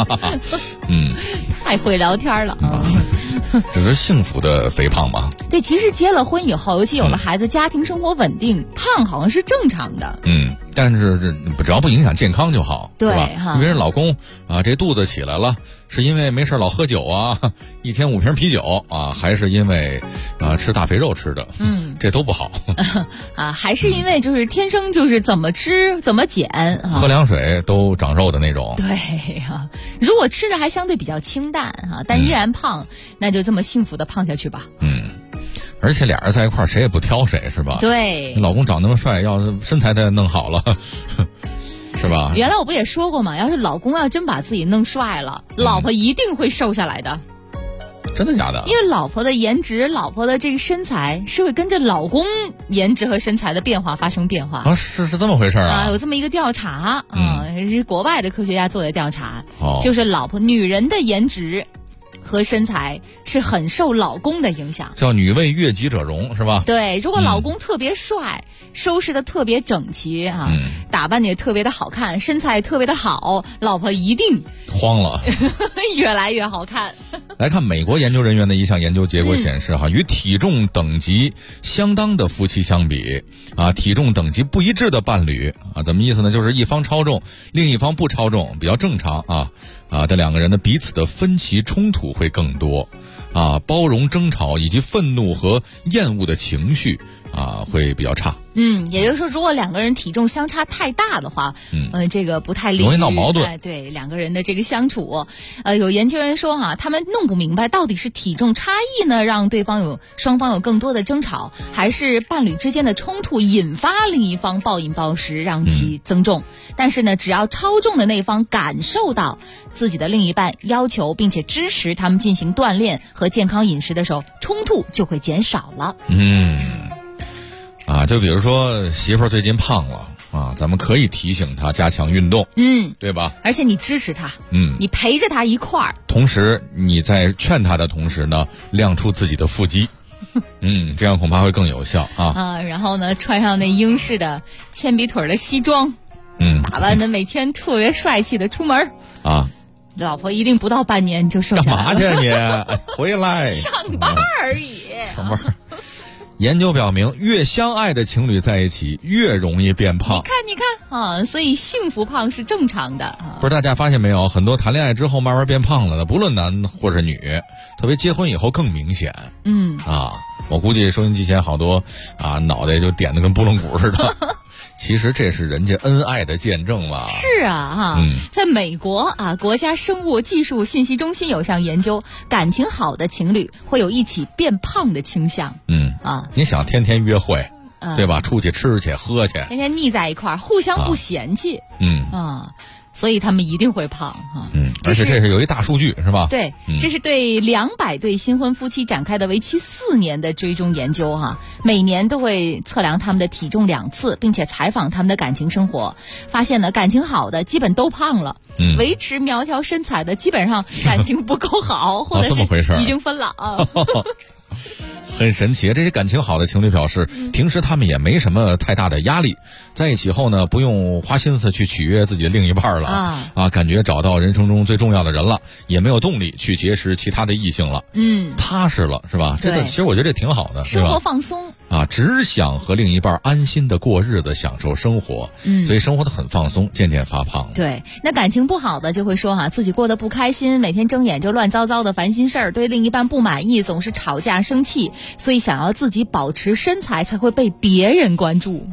太会聊天了这是幸福的肥胖吗？ 对，其实结了婚以后，尤其有了孩子，家庭生活稳定，胖好像是正常的但是只要不影响健康就好， 对吧？因为老公这肚子起来了，是因为没事老喝酒一天5瓶啤酒还是因为吃大肥肉吃的这都不好还是因为就是天生就是怎么吃怎么减喝凉水都长肉的那种。 对如果吃的还相对比较清淡但依然胖，那就这么幸福的胖下去吧。 而且俩人在一块儿谁也不挑谁是吧？ 对， 老公长那么帅，要是身材再弄好了是吧？ 原来我不也说过吗？要是老公要真把自己弄帅了，老婆一定会瘦下来的。 真的假的？ 因为老婆的颜值，老婆的这个身材是会跟着老公颜值和身材的变化发生变化是这么回事有这么一个调查是国外的科学家做的调查就是女人的颜值和身材是很受老公的影响， 叫女为悦己者容是吧？ 对，如果老公特别帅，收拾的特别整齐打扮的也特别的好看，身材特别的好，老婆一定慌了越来越好看。 来看美国研究人员的一项研究结果显示与体重等级相当的夫妻相比体重等级不一致的伴侣怎么意思呢？就是一方超重，另一方不超重，比较正常的两个人的彼此的分歧冲突会更多包容争吵以及愤怒和厌恶的情绪会比较差。 也就是说，如果两个人体重相差太大的话，这个不太利于容易闹矛盾。 对两个人的这个相处，有研究人说他们弄不明白到底是体重差异呢让双方有更多的争吵，还是伴侣之间的冲突引发另一方暴饮暴食让其增重。但是呢，只要超重的那方感受到自己的另一半要求并且支持他们进行锻炼和健康饮食的时候，冲突就会减少了。 就比如说媳妇儿最近胖了咱们可以提醒她加强运动对吧？ 而且你支持她你陪着她一块儿， 同时你在劝她的同时呢，亮出自己的腹肌这样恐怕会更有效然后呢穿上那英式的铅笔腿的西装打扮的每天特别帅气的出门老婆一定不到半年就瘦下来了。 干嘛去你回来上班而已上班。研究表明，越相爱的情侣在一起越容易变胖。 你看所以幸福胖是正常的不是，大家发现没有，很多谈恋爱之后慢慢变胖了的，不论男或者女，特别结婚以后更明显。我估计收音机前好多脑袋就点得跟拨浪鼓似的其实这是人家恩爱的见证了。 是在美国国家生物技术信息中心有项研究，感情好的情侣会有一起变胖的倾向。 你想天天约会对吧？出去吃去喝去， 天天腻在一块儿，互相不嫌弃所以他们一定会胖而且这是有一大数据是吧？ 对这是对200对新婚夫妻展开的为期4年的追踪研究每年都会测量他们的体重2次，并且采访他们的感情生活，发现呢感情好的基本都胖了维持苗条身材的基本上感情不够好或者是已经分了很神奇。这些感情好的情侣表示，平时他们也没什么太大的压力，在一起后呢，不用花心思去取悦自己的另一半了感觉找到人生中最重要的人了，也没有动力去结识其他的异性了，踏实了，是吧？这个其实我觉得这挺好的， 生活放松只想和另一半安心的过日子，享受生活，所以生活的很放松，渐渐发胖。 对，那感情不好的就会说自己过得不开心，每天睁眼就乱糟糟的烦心事儿，对另一半不满意，总是吵架生气，所以想要自己保持身材才会被别人关注。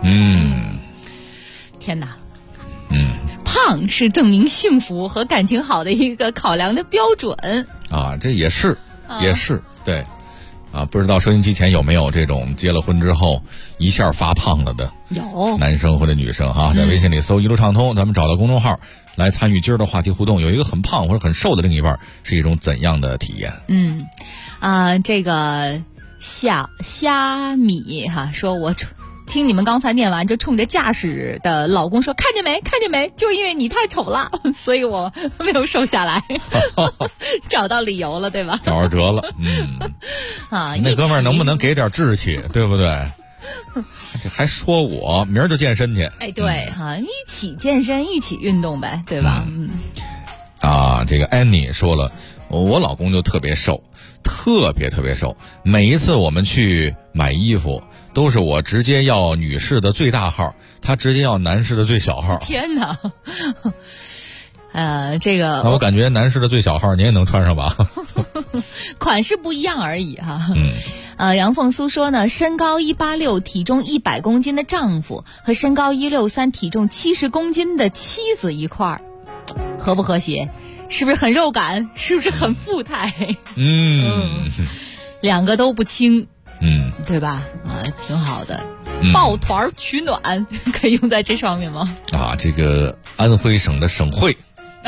天哪，胖是证明幸福和感情好的一个考量的标准这也是对不知道收音机前有没有这种结了婚之后一下发胖了的有男生或者女生在微信里搜一路畅通，咱们找到公众号来参与今儿的话题互动。有一个很胖或者很瘦的另一半是一种怎样的体验？ 这个虾米说我听你们刚才念完，就冲着驾驶的老公说，看见没，就因为你太丑了，所以我没有瘦下来。找到理由了，对吧？ 找着辙了。那哥们儿能不能给点志气，对不对？这还说我明儿就健身去。 对一起健身，一起运动呗，对吧？ 这个安妮说了，我老公就特别瘦，特别瘦，每一次我们去买衣服都是我直接要女士的最大号，他直接要男士的最小号。 天哪！这个那我感觉男士的最小号你也能穿上吧？ 款式不一样而已杨凤苏说呢，身高186体重100公斤的丈夫和身高163体重70公斤的妻子一块儿，和不和谐？是不是很肉感？是不是很富态？两个都不轻，对吧？挺好的。抱团取暖可以用在这上面吗？ 这个安徽省的省会。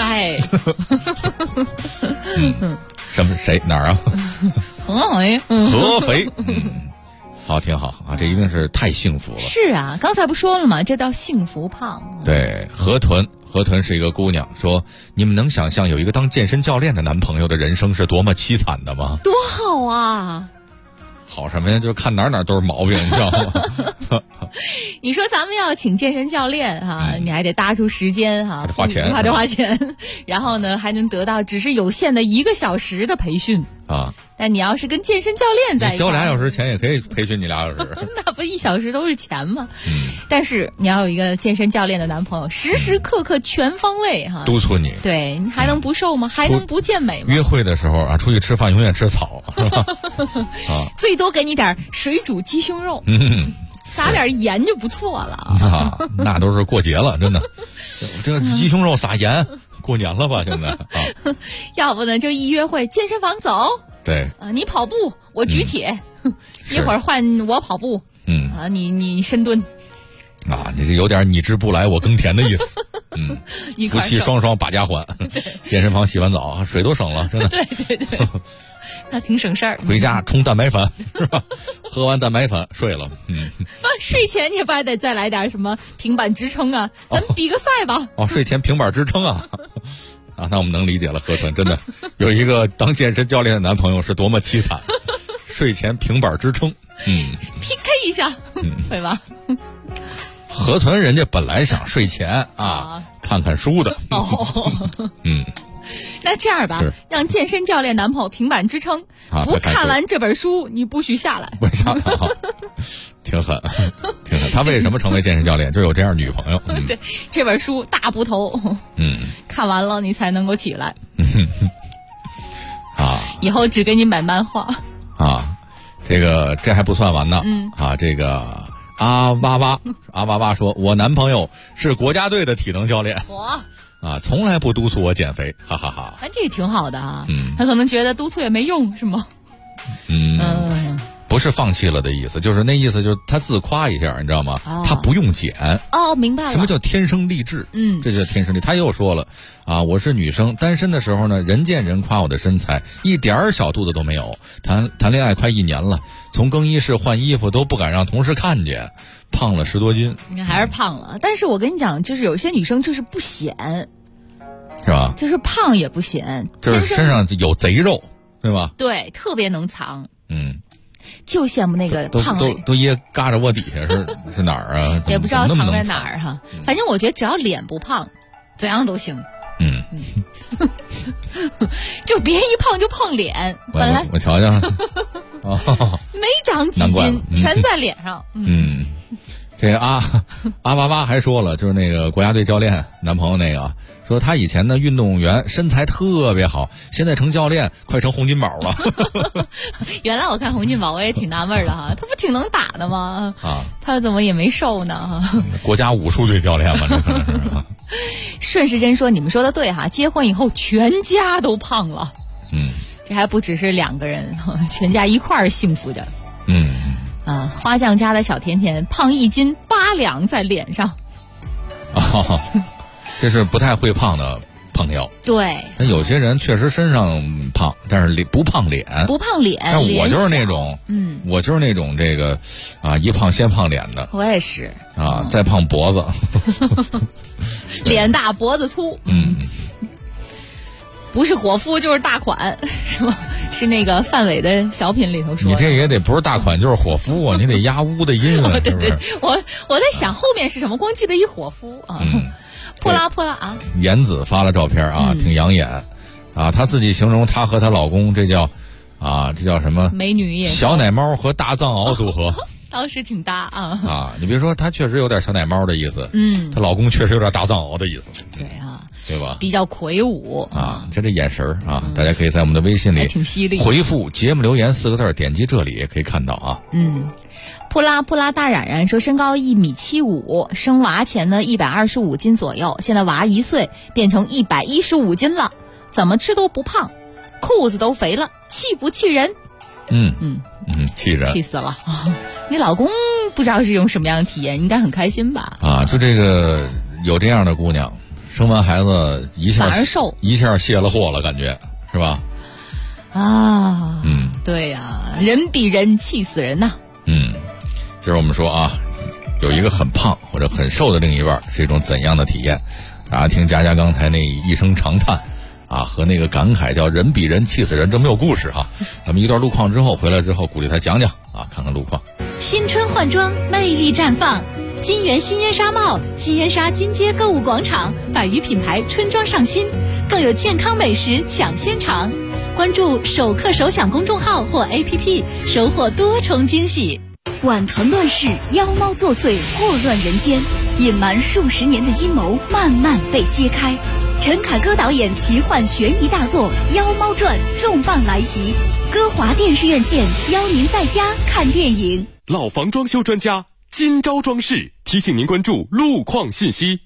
什么谁哪儿啊？合肥。好，挺好这一定是太幸福了。 是刚才不说了吗？这叫幸福胖。 对，河豚是一个姑娘说，你们能想象有一个当健身教练的男朋友的人生是多么凄惨的吗？ 多好啊！ 好什么呀？就是看哪都是毛病，你知道吗？ 你说咱们要请健身教练你还得搭出时间还得花钱， 然后呢还能得到只是有限的1个小时的培训但你要是跟健身教练在一块， 交2小时钱也可以培训你2小时。 那不1小时都是钱吗？但是你要有一个健身教练的男朋友，时时刻刻全方位督促你。 对，你还能不瘦吗？还能不健美吗？ 约会的时候出去吃饭永远吃草，是吧？ 最多给你点水煮鸡胸肉，撒点盐就不错了那都是过节了，真的。这个鸡胸肉撒盐，过年了吧？现在要不呢就一约会健身房走。 对你跑步，我举铁，一会儿换我跑步。你深蹲。 你这有点你织不来我耕田的意思。夫妻双双把家还。健身房洗完澡水都省了，真的。 对。那挺省事儿。 回家冲蛋白粉是吧？喝完蛋白粉睡了。 睡前你不还得再来点什么平板支撑咱们比个赛吧。 睡前平板支撑那我们能理解了。河豚真的有一个当健身教练的男朋友是多么凄惨。睡前平板支撑 PK 一下会吧？ 河豚人家本来想睡前看看书的。 那这样吧，让健身教练男朋友平板支撑，不看完这本书你不许下来。 不下来挺狠。他为什么成为健身教练？就有这样女朋友。 对，这本书大部头。看完了你才能够起来。以后只给你买漫画。 这还不算完呢。这个阿哇哇说，我男朋友是国家队的体能教练。从来不督促我减肥，哈哈哈。 这也挺好的他可能觉得督促也没用，是吗？ 不是放弃了的意思，就是那意思，就是他自夸一下，你知道吗？他不用减。 明白了。 什么叫天生丽质？这叫天生丽。他又说了我是女生，单身的时候呢，人见人夸我的身材，一点小肚子都没有。谈恋爱快1年了，从更衣室换衣服都不敢让同事看见，胖了10多斤。 你还是胖了，但是我跟你讲，就是有些女生就是不显， 是吧？ 就是胖也不显， 就是身上有贼肉，对吧？ 对，特别能藏。 就羡慕那个胖的都掖嘎着窝底下是哪儿啊？ 也不知道藏在哪儿哈。反正我觉得只要脸不胖，怎样都行。就别一胖就胖脸，本来我瞧瞧， 没长几斤，全在脸上。 这个阿巴巴还说了，就是那个国家队教练男朋友那个，说他以前的运动员身材特别好，现在成教练快成洪金宝了。 原来我看洪金宝我也挺纳闷的哈，他不挺能打的吗？他怎么也没瘦呢？ 国家武术队教练嘛，这可能是。 顺时针说你们说的对哈，结婚以后全家都胖了。这还不只是2个人，全家一块儿幸福的。花匠家的小甜甜胖1斤8两在脸上。 这是不太会胖的朋友。 对， 那有些人确实身上胖，但是不胖脸。 不胖脸。 但我就是那种，我就是那种这个一胖先胖脸的。 我也是再胖脖子。 脸大脖子粗。不是伙夫就是大款，是吧？是那个范伟的小品里头说的。 你这也得不是大款就是伙夫啊，你得压乌的音啊，是不是？ 我在想后面是什么，光记得一伙夫啊。扑啦扑啦啊！ 颜子发了照片啊，挺养眼啊。她自己形容她和她老公这叫什么？ 美女也小奶猫和大藏獒组合。 倒是挺搭啊！ 你别说，她确实有点小奶猫的意思。她老公确实有点大藏獒的意思。 对啊。 对吧？ 比较魁梧这眼神啊，大家可以在我们的微信里挺犀利， 回复节目留言4个字，点击这里也可以看到啊。 扑啦扑啦大冉冉说身高1.75米，生娃前呢125斤左右，现在娃1岁变成115斤了，怎么吃都不胖，裤子都肥了，气不气人？ 气人， 气死了！你老公不知道是用什么样的体验，应该很开心吧？ 就这个有这样的姑娘。生完孩子一下反而瘦， 一下卸了货了，感觉是吧？ 对呀，人比人气死人呐。 就是我们说有一个很胖或者很瘦的另一半是一种怎样的体验？大家听佳佳刚才那一声长叹和那个感慨叫人比人气死人，这没有故事咱们一段路况之后回来之后，鼓励他讲讲看看路况。 新春换装，魅力绽放。金源新烟纱帽、新烟纱金街购物广场100余品牌春装上新，更有健康美食抢先尝。关注首客首享公众号或 APP， 收获多重惊喜。晚藤乱世，妖猫作祟，祸乱人间，隐瞒数十年的阴谋慢慢被揭开。陈凯歌导演奇幻悬疑大作《妖猫传》重磅来袭，歌华电视院线邀您在家看电影。 老房装修专家今朝装饰提醒您关注路况信息。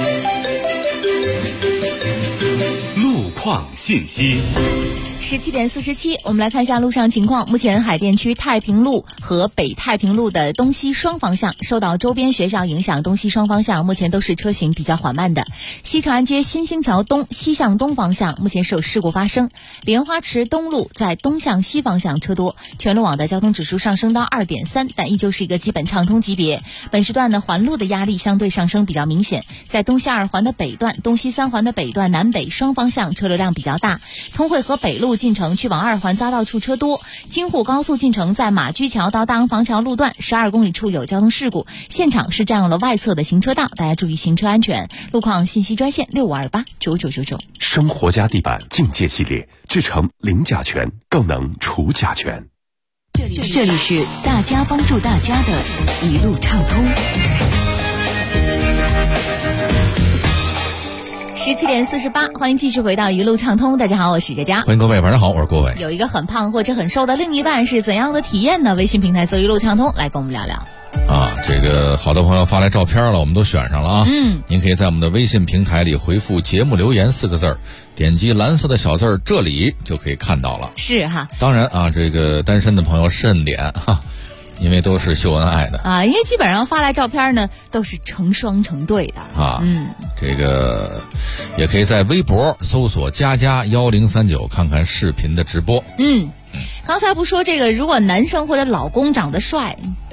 路况信息。 17点47，我们来看一下路上情况。目前海淀区太平路和北太平路的东西双方向受到周边学校影响，东西双方向目前都是车行比较缓慢的。西长安街新兴桥东西向东方向目前是有事故发生。莲花池东路在东向西方向车多，全路网的交通指数上升到2.3，但依旧是一个基本畅通级别。本时段的环路的压力相对上升比较明显，在东西2环的北段、东西3环的北段南北双方向车流量比较大。通惠河北路进城去往2环匝道处车多，京沪高速进城在马驹桥到大昂房桥路段12公里处有交通事故，现场是占用了外侧的行车道，大家注意行车安全。路况信息专线65289999。 生活家地板境界系列，制成零甲醛，更能除甲醛。 这里是大家帮助大家的一路畅通。 17点48，欢迎继续回到一路畅通。大家好，我是佳佳。 欢迎各位，晚上好，我是郭伟。 有一个很胖或者很瘦的另一半是怎样的体验呢？微信平台搜一路畅通，来跟我们聊聊。 这个好多朋友发来照片了，我们都选上了您可以在我们的微信平台里回复节目留言4个字，点击蓝色的小字这里就可以看到了。 是哈， 当然这个单身的朋友慎点因为都是秀恩爱的因为基本上发来照片呢都是成双成对的这个也可以在微博搜索佳佳1039看看视频的直播。 刚才不说这个，如果男生或者老公长得帅，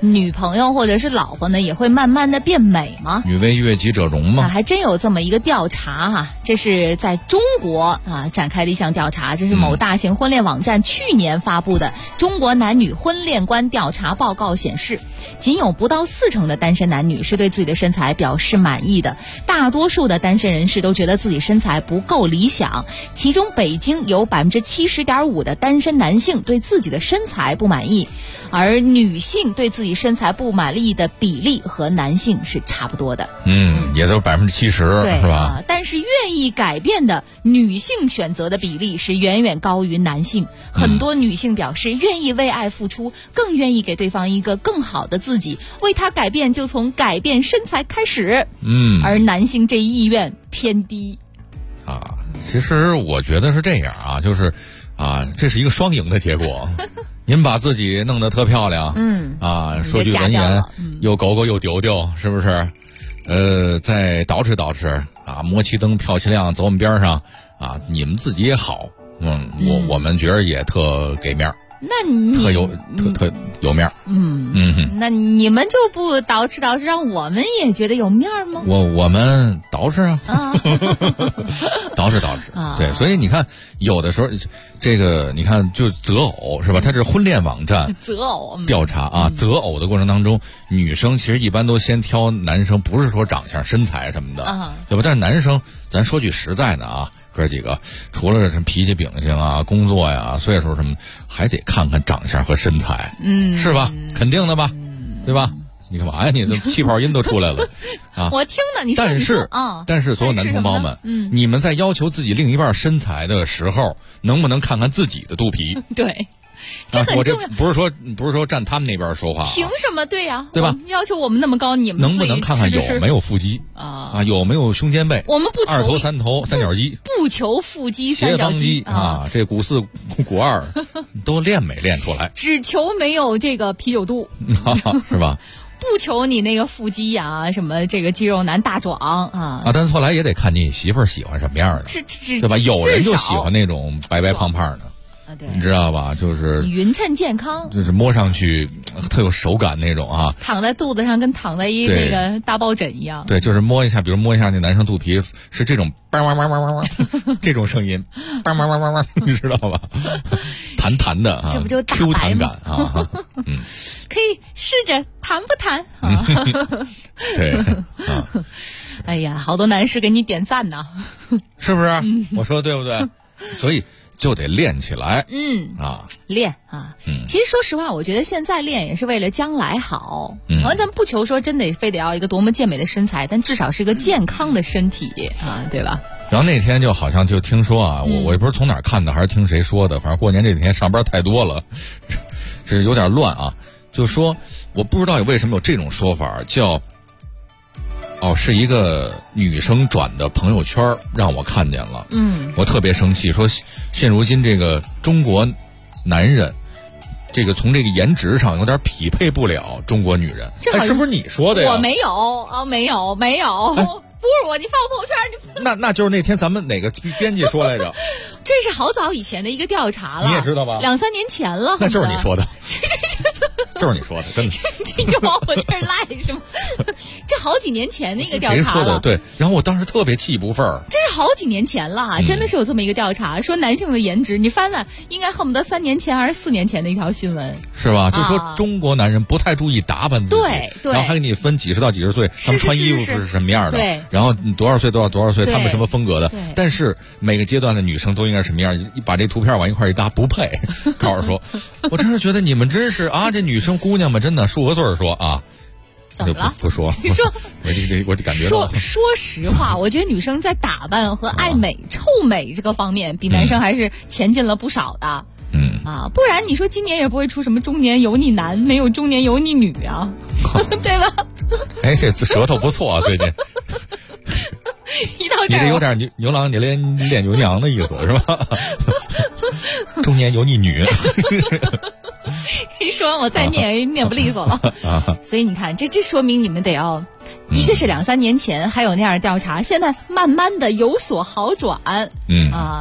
女朋友或者是老婆呢，也会慢慢的变美吗？ 女为悦己者容嘛。 还真有这么一个调查哈，这是在中国展开的一项调查，这是某大型婚恋网站去年发布的中国男女婚恋观调查报告显示，仅有不到40%的单身男女是对自己的身材表示满意的，大多数的单身人士都觉得自己身材不够理想，其中北京有70.5%的单身男性对自己的身材不满意，而女性对自己身材不满意的比例和男性是差不多的。 也都70%，是吧？ 但是愿意改变的女性选择的比例是远远高于男性。很多女性表示愿意为爱付出，更愿意给对方一个更好的自己，为他改变就从改变身材开始。而男性这意愿偏低。 其实我觉得是这样啊，就是这是一个双赢的结果。您把自己弄得特漂亮，说句文言，又狗狗又丢丢，是不是？再捯饬磨漆灯漂漆亮，走我们边上你们自己也好，我们觉得也特给面儿。 那你特有面儿。 那你们就不捯饬，让我们也觉得有面儿吗？ 我们捯饬捯饬。对，所以你看，有的时候这个你看就择偶是吧？它是婚恋网站择偶调查择偶的过程当中，女生其实一般都先挑男生，不是说长相、身材什么的，对吧？但是男生，咱说句实在的哥几个除了什么脾气秉性工作呀、岁数什么，还得看看长相和身材，是吧？肯定的吧，对吧？你干嘛呀？你这气泡音都出来了我听呢，你说但是所有男同胞们，你们在要求自己另一半身材的时候，能不能看看自己的肚皮？ 对。这很重要， 不是说站他们那边说话， 凭什么？对呀， 对吧？ 要求我们那么高，你们能不能看看有没有腹肌有没有胸肩背？ 我们不求 2头3头三角肌， 不求腹肌三角肌这股4股2都练没练出来？ 只求没有这个啤酒肚， 是吧？ 不求你那个腹肌什么这个肌肉男大壮但是后来也得看你媳妇儿喜欢什么样的，对吧？有人就喜欢那种白白胖胖的。 对， 你知道吧？就是匀称健康， 就是摸上去特有手感那种躺在肚子上跟躺在一那个大抱枕一样。 对，就是摸一下，比如摸一下那男生肚皮，是这种这种声音，你知道吧？弹弹的这不就大 Q 弹感可以试着弹不弹对哎呀，好多男士给你点赞呢， 是不是？我说的对不对？所以就得练起来， 练其实说实话，我觉得现在练也是为了将来好。咱不求说真的非得要一个多么健美的身材，但至少是一个健康的身体对吧？ 然后那天就好像就听说我也不是从哪儿看的，还是听谁说的，反正过年这几天上班太多了，是有点乱就说我不知道为什么有这种说法，叫是一个女生转的朋友圈让我看见了，我特别生气，说现如今这个中国男人，这个从这个颜值上有点匹配不了中国女人，是不是你说的呀？ 我没有没有，不是我，你发我朋友圈， 那就是那天咱们哪个编辑说来着？ 这是好早以前的一个调查了， 你也知道吧 ？2、3年前了， 那就是你说的。就是你说的，真的。 你就往我这儿赖是吗？这好几年前的一个调查了。 谁说的？对。然后我当时特别气不忿儿。 这是好几年前了，真的是有这么一个调查，说男性的颜值，你翻翻，应该恨不得3年前还是4年前的一条新闻， 是吧？就说中国男人不太注意打扮自己， 对， 然后还给你分几十到几十岁，他们穿衣服是什么样的， 对， 然后多少岁多少岁，他们什么风格的，但是每个阶段的女生都应该什么样？把这图片往一块一搭，不配。告诉说，我真是觉得你们真是这女生姑娘们真的数个字说怎么了？ 不说了。 你说， 我就感觉到说实话，我觉得女生在打扮和爱美、臭美这个方面，比男生还是前进了不少的。不然你说今年也不会出什么中年油腻男，没有中年油腻女对吧？ 这舌头不错最近。 一到这你这有点牛郎你练牛娘的意思是吧？中年油腻女。 一说完我再念不利索了。所以你看，这说明你们得要，一个是2、3年前还有那样的调查，现在慢慢的有所好转。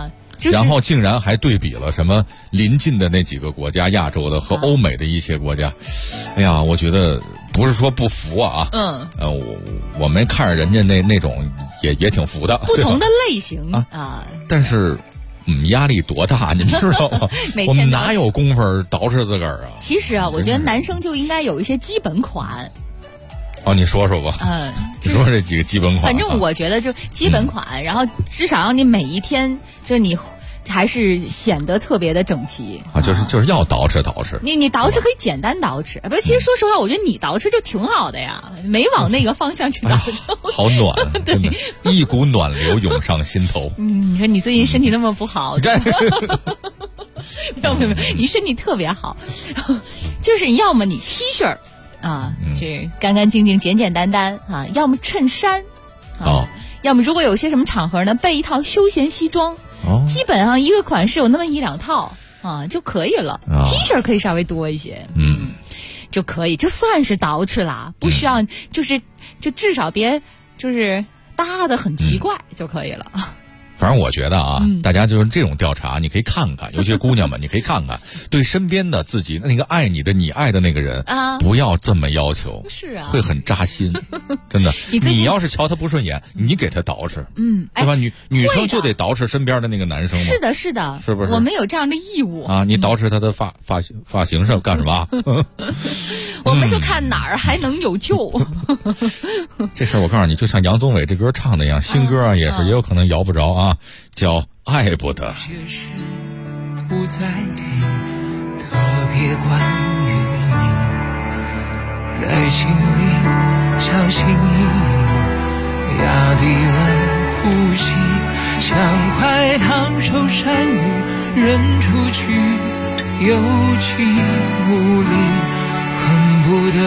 然后竟然还对比了什么邻近的那几个国家，亚洲的和欧美的一些国家。哎呀，我觉得不是说不服啊，我们看着人家那种也挺服的， 不同的类型啊， 但是。压力多大，你知道吗？我们哪有功夫捯饬自个儿啊？ 其实啊，我觉得男生就应该有一些基本款。 哦，你说说吧。你说这几个基本款。 反正我觉得就基本款，然后至少让你每一天就你还是显得特别的整齐啊，就是要捯饬捯饬。 你捯饬可以简单捯饬，不，其实说实话，我觉得你捯饬就挺好的呀，没往那个方向去捯饬。 好暖，真的，一股暖流涌上心头。 你说你最近身体那么不好，没有，你身体特别好，就是要么你 T 恤啊，这干干净净、简简单单啊，要么衬衫啊，要么如果有些什么场合呢，备一套休闲西装。基本上一个款式有那么1-2套啊就可以了。T 恤可以稍微多一些，就可以，就算是捯饬啦，不需要，就至少别就是搭得很奇怪就可以了。 反正我觉得啊，大家就是这种调查，你可以看看，尤其是姑娘们，你可以看看，对身边的自己那个爱你的、你爱的那个人啊，不要这么要求， 是啊， 会很扎心，真的。你要是瞧他不顺眼，你给他捯饬，对吧？女生就得捯饬身边的那个男生嘛。 是的，是的， 是不是？ 我们有这样的义务啊！你捯饬他的发型上干什么？ 我们就看哪儿还能有救。 这事儿我告诉你，就像杨宗纬这歌唱的一样，新歌啊也是也有可能摇不着啊。叫爱不得。 不再听特别关于你，在心里小心翼翼压低了呼吸，像块烫手山芋扔出去，有气无力，恨不得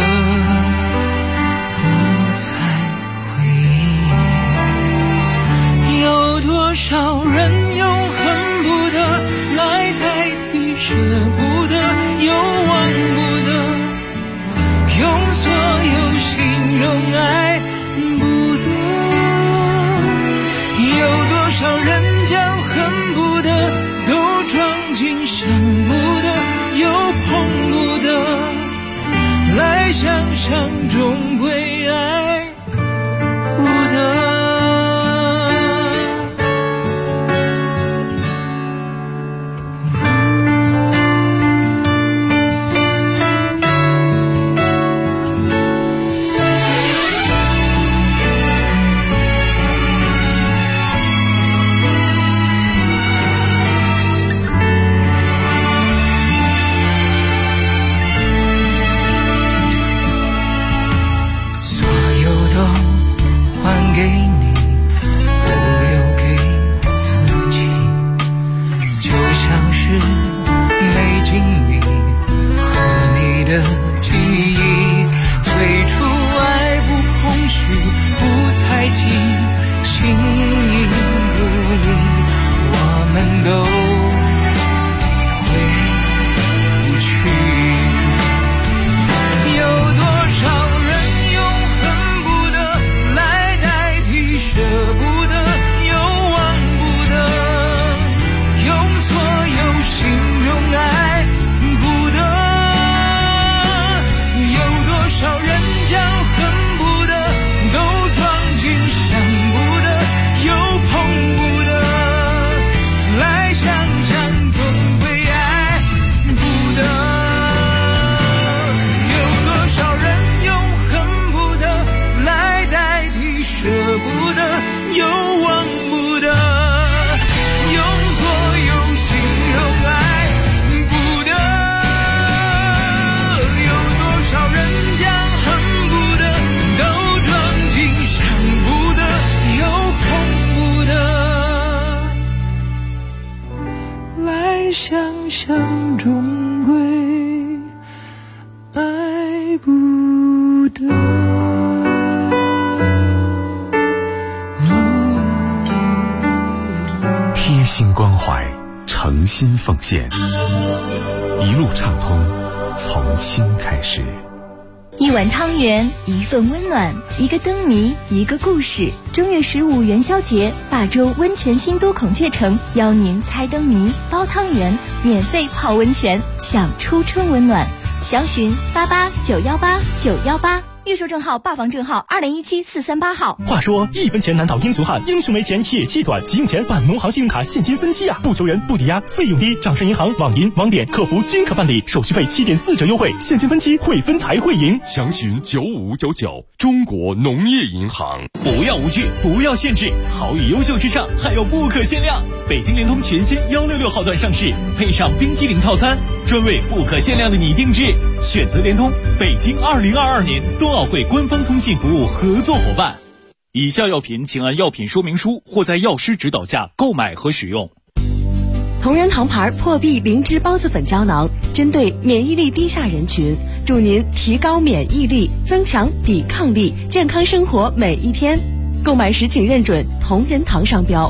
不再回忆。有多少人用恨不得来代替舍不得，又忘不得，用所有形容爱不得。有多少人将恨不得都装进舍不得，又碰不得，来想想终归爱不得。想想终归爱不得。 贴心关怀，诚心奉献，一路畅通，从心开始。 一碗汤圆，一份温暖，一个灯谜，一个故事。正月15元宵节，霸州温泉新都孔雀城邀您猜灯谜、包汤圆，免费泡温泉，享初春温暖。详询88918918。预售证号、霸房证号2017-438号。 话说1分钱难倒英雄汉，英雄没钱也气短，急用钱办农行信用卡现金分期啊！不求人，不抵押，费用低，掌上银行、网银、网点、客服均可办理，手续费7.4折优惠，现金分期会分财会赢。 详询9599，中国农业银行。 不要无序，不要限制，好与优秀之上还有不可限量。北京联通全新166号段上市，配上冰淇淋套餐，专为不可限量的你定制。选择联通，北京2022年冬奥会官方通信服务合作伙伴。以下药品请按药品说明书或在药师指导下购买和使用。 同仁堂牌破壁灵芝孢子粉胶囊，针对免疫力低下人群，助您提高免疫力，增强抵抗力，健康生活每一天。购买时请认准同仁堂商标。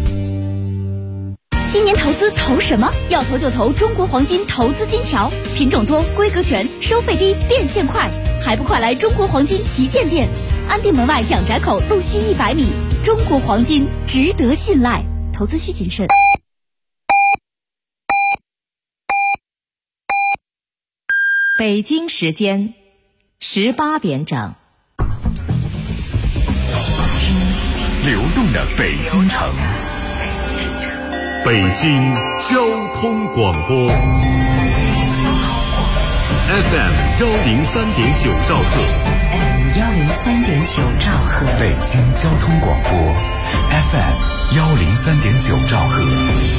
今年投资投什么？要投就投中国黄金投资金条，品种多，规格全，收费低，变现快，还不快来中国黄金旗舰店，安定门外蒋宅口路西100米。中国黄金值得信赖，投资需谨慎。 北京时间18点整。 流动的北京城。北京交通广播 FM 103.9兆赫 FM 103.9兆赫， 北京交通广播 FM 103.9兆赫。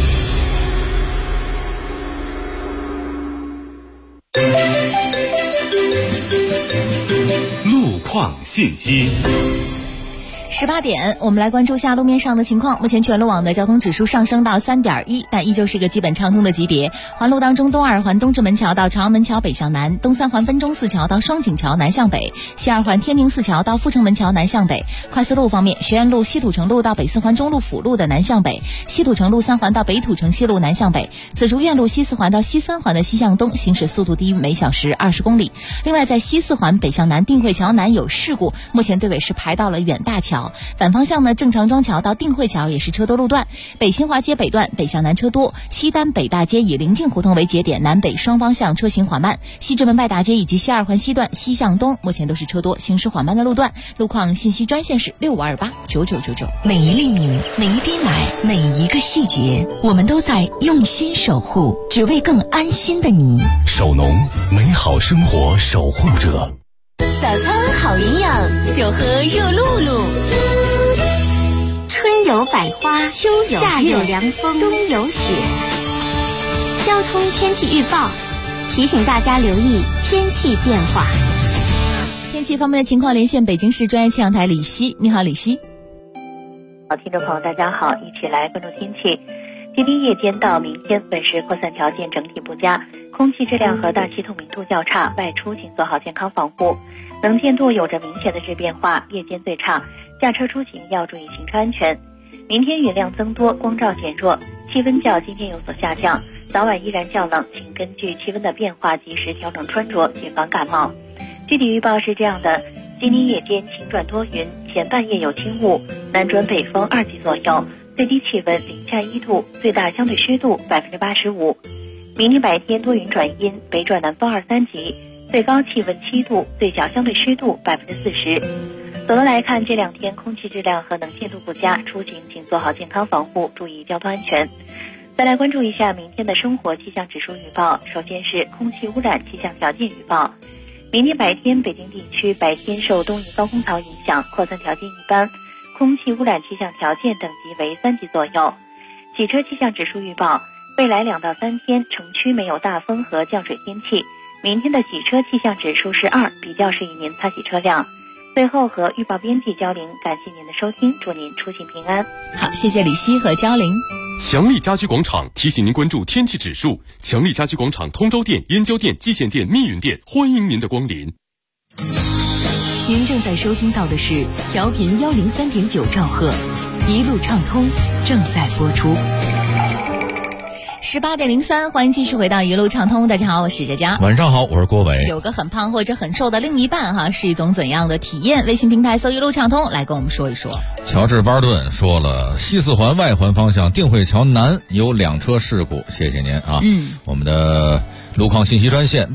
路况信息。 18点，我们来关注下路面上的情况。目前全路网的交通指数上升到3.1，但依旧是个基本畅通的级别。环路当中，东二环东直门桥到朝阳门桥北向南，东三环分钟寺桥到双井桥南向北，西二环天宁寺桥到阜成门桥南向北。快速路方面，学院路西土城路到北四环中路辅路的南向北，西土城路3环到北土城西路南向北，紫竹院路西4环到西3环的西向东，行驶速度低于每小时20公里。另外，在西4环北向南定慧桥南有事故，目前队尾是排到了远大桥。反方向呢，正常庄桥到定慧桥也是车多路段，北新华街北段北向南车多，西单北大街以临近胡同为节点，南北双方向车行缓慢，西直门外大街以及西二环西段西向东目前都是车多行驶缓慢的路段。路况信息专线是65289999。 每一粒米，每一滴奶，每一个细节，我们都在用心守护，只为更安心的你。 守农，美好生活守护者。 早餐好营养，就喝热露露。 春有百花，秋有夏有凉风，冬有雪。交通天气预报提醒大家留意天气变化。 天气方面的情况，连线北京市专业气象台李希。你好，李希。 好，听众朋友大家好，一起来关注天气。今天夜间到明天，本市扩散条件整体不佳，空气质量和大气透明度较差，外出请做好健康防护。能见度有着明显的质变化，夜间最差，驾车出行要注意行车安全。明天云量增多，光照减弱，气温较今天有所下降，早晚依然较冷，请根据气温的变化及时调整穿着，谨防感冒。具体预报是这样的：今天夜间晴转多云，前半夜有轻雾，南转北风2级左右，最低气温零下1度，最大相对湿度85%。明天白天多云转阴，北转南风2、3级，最高气温7度，最小相对湿度40%。总的来看，这2天空气质量和能见度不佳，出行请做好健康防护，注意交通安全。再来关注一下明天的生活气象指数预报。首先是空气污染气象条件预报。明天白天，北京地区白天受东移高空槽影响，扩散条件一般，空气污染气象条件等级为3级左右。洗车气象指数预报，未来2到3天城区没有大风和降水天气。明天的洗车气象指数是2，比较适宜您擦洗车辆。最后和预报编辑交零，感谢您的收听，祝您出行平安。 好，谢谢李希和交零。 强力家居广场提醒您关注天气指数。强力家居广场通州店、燕郊店、蓟县店、密云店，欢迎您的光临。 您正在收听到的是调频103.9兆赫，一路畅通正在播出。 18:03，欢迎继续回到一路畅通。大家好，我是佳佳。 晚上好，我是郭伟。 有个很胖或者很瘦的另一半哈，是一种怎样的体验？微信平台搜一路畅通来跟我们说一说。 乔治巴尔顿说了，西四环外环方向定慧桥南有2车事故，谢谢您啊。我们的路况信息专线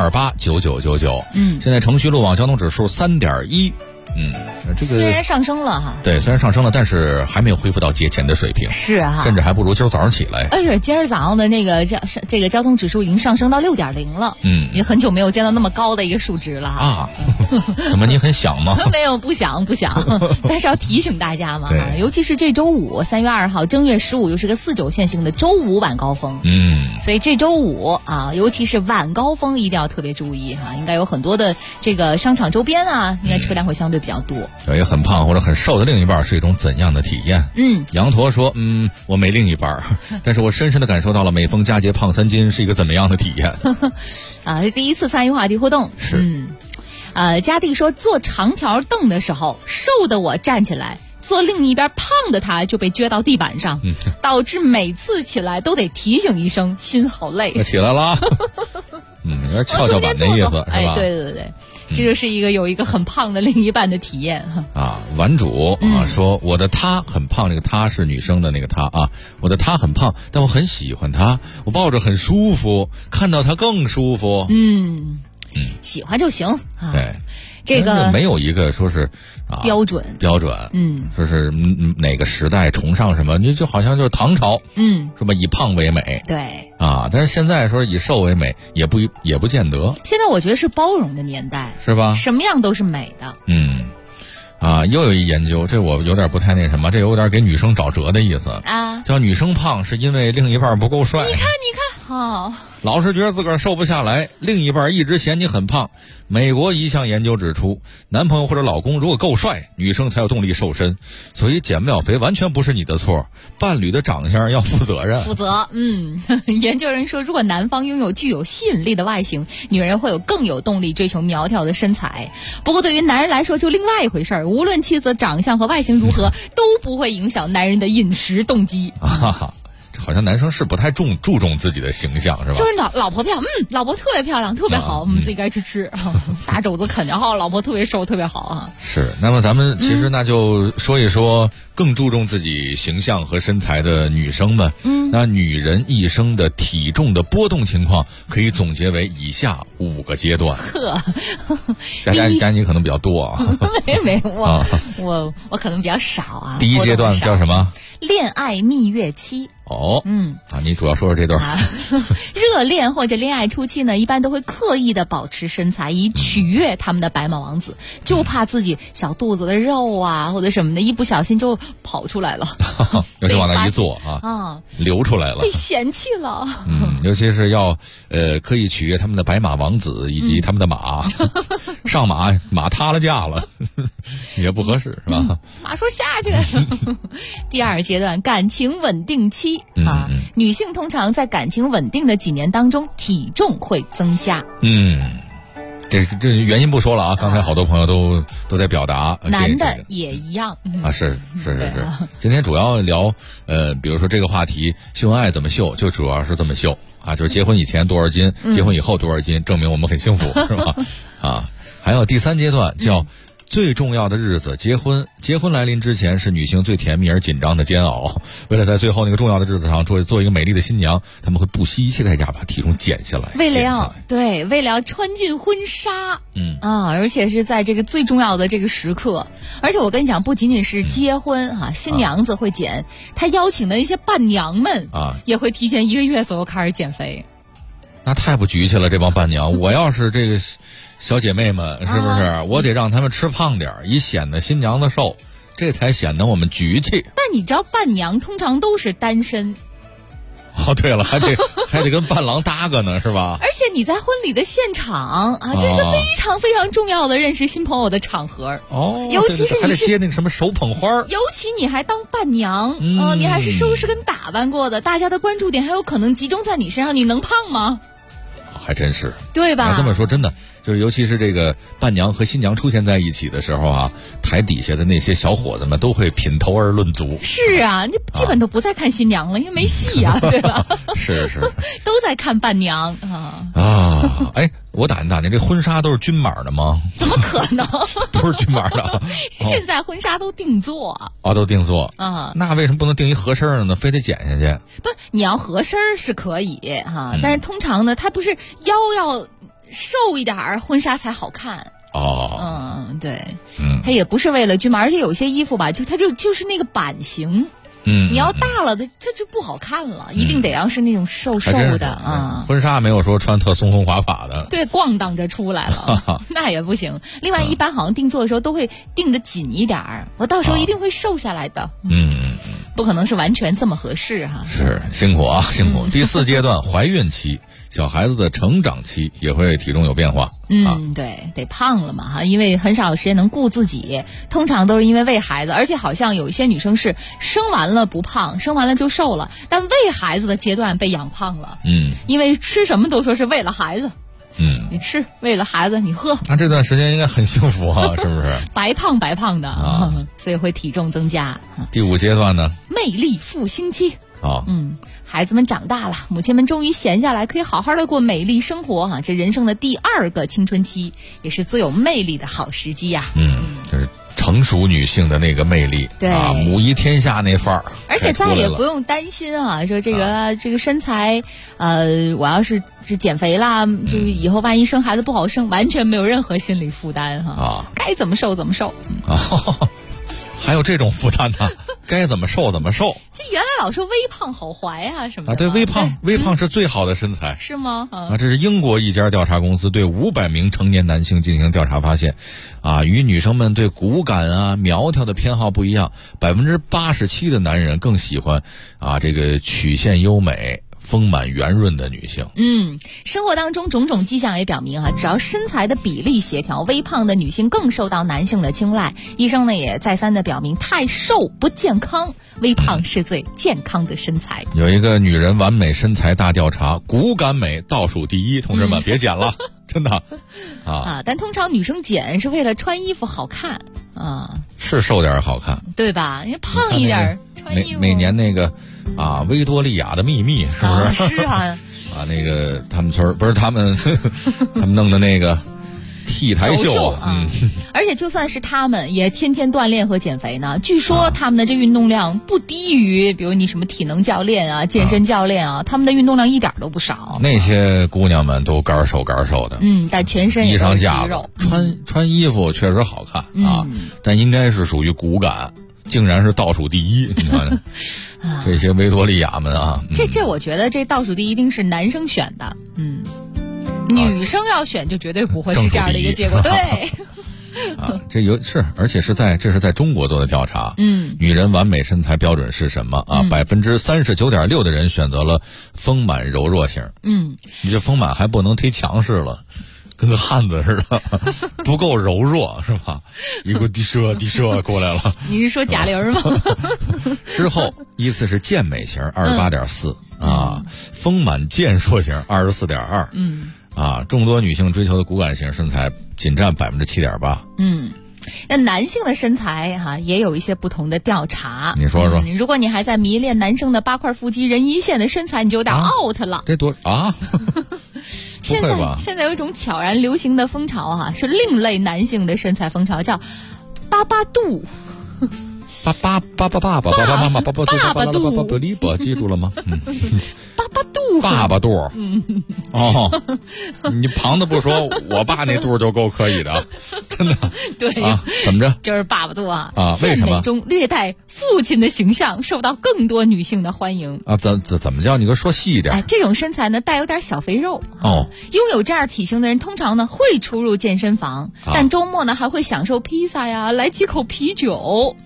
65289999。现在城区路网交通指数3.1。这个虽然上升了哈， 对，虽然上升了，但是还没有恢复到节前的水平， 是啊， 甚至还不如今儿早上起来。 而且今儿早上的那个这个交通指数已经上升到6.0了，也很久没有见到那么高的一个数值了啊。怎么你很想吗？ 没有，不想，但是要提醒大家嘛，尤其是这周五3月2号正月15又是个4轴线性的周五晚高峰，所以这周五啊，尤其是晚高峰一定要特别注意哈，应该有很多的这个商场周边啊，应该车辆会相对比较多。 有一个很胖或者很瘦的另一半是一种怎样的体验？羊驼说，我没另一半，但是我深深的感受到了每逢佳节胖3斤是一个怎么样的体验。 是第一次参与话题互动。 是。 佳弟说，坐长条凳的时候，瘦的我站起来，坐另一边胖的他就被撅到地板上，导致每次起来都得提醒一声，心好累。 起来了。有点跷跷板的意思，是吧？ 对，这就是有一个很胖的另一半的体验啊。玩主说，我的他很胖，这个他是女生的那个他啊，我的他很胖，但我很喜欢他，我抱着很舒服，看到他更舒服。 喜欢就行啊。 对， 这个没有一个说是标准， 说是哪个时代崇尚什么，你就好像就是唐朝，是吧？以胖为美， 对啊，但是现在说以瘦为美，也不见得。 现在我觉得是包容的年代， 是吧？ 什么样都是美的。 又有一研究，这我有点不太那什么，这有点给女生找辙的意思啊， 叫女生胖是因为另一半不够帅。 你看，好。 老是觉得自个儿瘦不下来，另一半一直嫌你很胖。美国一项研究指出，男朋友或者老公如果够帅，女生才有动力瘦身。所以减不了肥完全不是你的错，伴侣的长相要负责任。 研究人说，如果男方拥有具有吸引力的外形，女人会更有动力追求苗条的身材。不过对于男人来说就另外一回事儿，无论妻子长相和外形如何，都不会影响男人的饮食动机。 好像男生是不太注重自己的形象，是吧？ 就是老婆漂亮，老婆特别漂亮，特别好，我们自己该吃，大肘子啃着好，老婆特别瘦，特别好啊。 是，那么咱们其实那就说一说更注重自己形象和身材的女生们。那女人一生的体重的波动情况可以总结为以下5个阶段。佳你可能比较多啊。 没我可能比较少啊。 第一阶段叫什么？ 恋爱蜜月期。 你主要说说这段。 热恋或者恋爱初期呢，一般都会刻意的保持身材，以取悦他们的白马王子，就怕自己小肚子的肉啊或者什么的，一不小心就跑出来了， 尤其往那一坐流出来了， 被嫌弃了。 尤其是要刻意取悦他们的白马王子以及他们的马，上马塌了架了，也不合适，是吧？ 马说下去。第二阶段，感情稳定期。女性通常在感情稳定的几年当中，体重会增加。这原因不说了啊，刚才好多朋友都在表达， 男的也一样是。今天主要聊比如说这个话题，秀恩爱怎么秀，就主要是这么秀啊，就是结婚以前多少斤，结婚以后多少斤，证明我们很幸福，是吧？还有第3阶段叫最重要的日子，结婚来临之前是女性最甜蜜而紧张的煎熬。为了在最后那个重要的日子上做一个美丽的新娘，他们会不惜一切代价把体重减下来。为了要穿进婚纱，而且是在这个最重要的这个时刻。而且我跟你讲，不仅仅是结婚新娘子会减，她邀请的一些伴娘们也会提前1个月左右开始减肥。 那太不局气了，这帮伴娘。我要是这个小姐妹们，是不是我得让他们吃胖点，以显得新娘子瘦，这才显得我们局气。 但你知道伴娘通常都是单身。 对了，还得跟伴郎搭个呢，是吧？ 而且你在婚礼的现场这是个非常非常重要的认识新朋友的场合尤其是还得接那个什么手捧花， 尤其你还当伴娘你还是收拾跟打扮过的，大家的关注点还有可能集中在你身上，你能胖吗？ 还真是， 对吧？ 这么说真的，就是尤其是这个伴娘和新娘出现在一起的时候啊，台底下的那些小伙子们都会品头而论足。 是啊，你基本都不再看新娘了，因为没戏呀，对吧？ 是， 都在看伴娘哎，我打听，这婚纱都是均码的吗？ 怎么可能？ 都是均码的。 现在婚纱都定做都定做那为什么不能定一合身呢？非得剪下去？ 不，你要合身是可以但是通常呢，它不是腰要瘦一点婚纱才好看。对，它也不是为了均码，而且有些衣服吧，它就是那个版型。你要大了的，这就不好看了，一定得要是那种瘦瘦的婚纱没有说穿特松松垮垮的， 对，咣当着出来了，那也不行。另外，一般好像定做的时候都会定得紧一点儿，我到时候一定会瘦下来的。不可能是完全这么合适是辛苦啊，辛苦。第4阶段怀孕期，小孩子的成长期也会体重有变化。 对，得胖了嘛因为很少有时间能顾自己，通常都是因为喂孩子，而且好像有一些女生是生完了不胖，生完了就瘦了，但喂孩子的阶段被养胖了。因为吃什么都说是为了孩子。你吃为了孩子，你喝， 那这段时间应该很幸福是不是？ 白胖的所以会体重增加。 第5阶段呢？ 魅力复兴期。孩子们长大了，母亲们终于闲下来，可以好好的过美丽生活这人生的第2个青春期，也是最有魅力的好时机呀。 就是成熟女性的那个魅力， 对母仪天下那范儿， 而且再也不用担心说这个身材，我要是减肥啦，就是以后万一生孩子不好生，完全没有任何心理负担该怎么瘦怎么瘦。 还有这种负担呢？该怎么瘦怎么瘦。 这原来老说微胖好怀什么的对，微胖是最好的身材， 是吗？ 这是英国一家调查公司对500名成年男性进行调查发现，与女生们对骨感苗条的偏好不一样，87%的男人更喜欢这个曲线优美、丰满圆润的女性。 生活当中种种迹象也表明只要身材的比例协调，微胖的女性更受到男性的青睐。医生呢也再三的表明，太瘦不健康，微胖是最健康的身材。 有一个女人完美身材大调查，骨感美倒数第1，同志们别减了，真的但通常女生减是为了穿衣服好看是瘦点好看， 对吧？因为胖一点穿衣服。 每年那个维多利亚的秘密是不是？ 是那个他们村不是他们弄的那个T台秀而且就算是他们也天天锻炼和减肥呢。据说他们的这运动量不低于比如你什么体能教练健身教练他们的运动量一点都不少。 那些姑娘们都干瘦的但全身也都是肌肉， 穿衣服确实好看但应该是属于骨感，竟然是倒数第1。你看这些维多利亚们这我觉得这倒数第1一定是男生选的女生要选就绝对不会是这样的一个结果。对而且这是在中国做的调查。女人完美身材标准是什么？39.6%的人选择了丰满柔弱型。你这丰满还不能忒强势了，跟个汉子似的，不够柔弱是吧？一个地射过来了。 你是说贾玲吗？ 之后依次是健美型28.4丰满健硕型24.2。众多女性追求的骨感型身材仅占7.8%。 那男性的身材也有一些不同的调查。 你说说。 如果你还在迷恋男生的8块腹肌、人一线的身材，你就有点 out 了。 这多现在有一种悄然流行的风潮是另类男性的身材风潮，叫巴巴肚。 爸爸肚，记住了吗？爸爸肚。你旁的不说，我爸那肚就够可以的，真的。 对怎么着？ 就是爸爸肚为什么？ 中略带父亲的形象受到更多女性的欢迎怎么叫？你给我说细一点。 这种身材呢，带有点小肥肉拥有这样体型的人，通常呢会出入健身房，但周末呢还会享受披萨呀，来几口啤酒。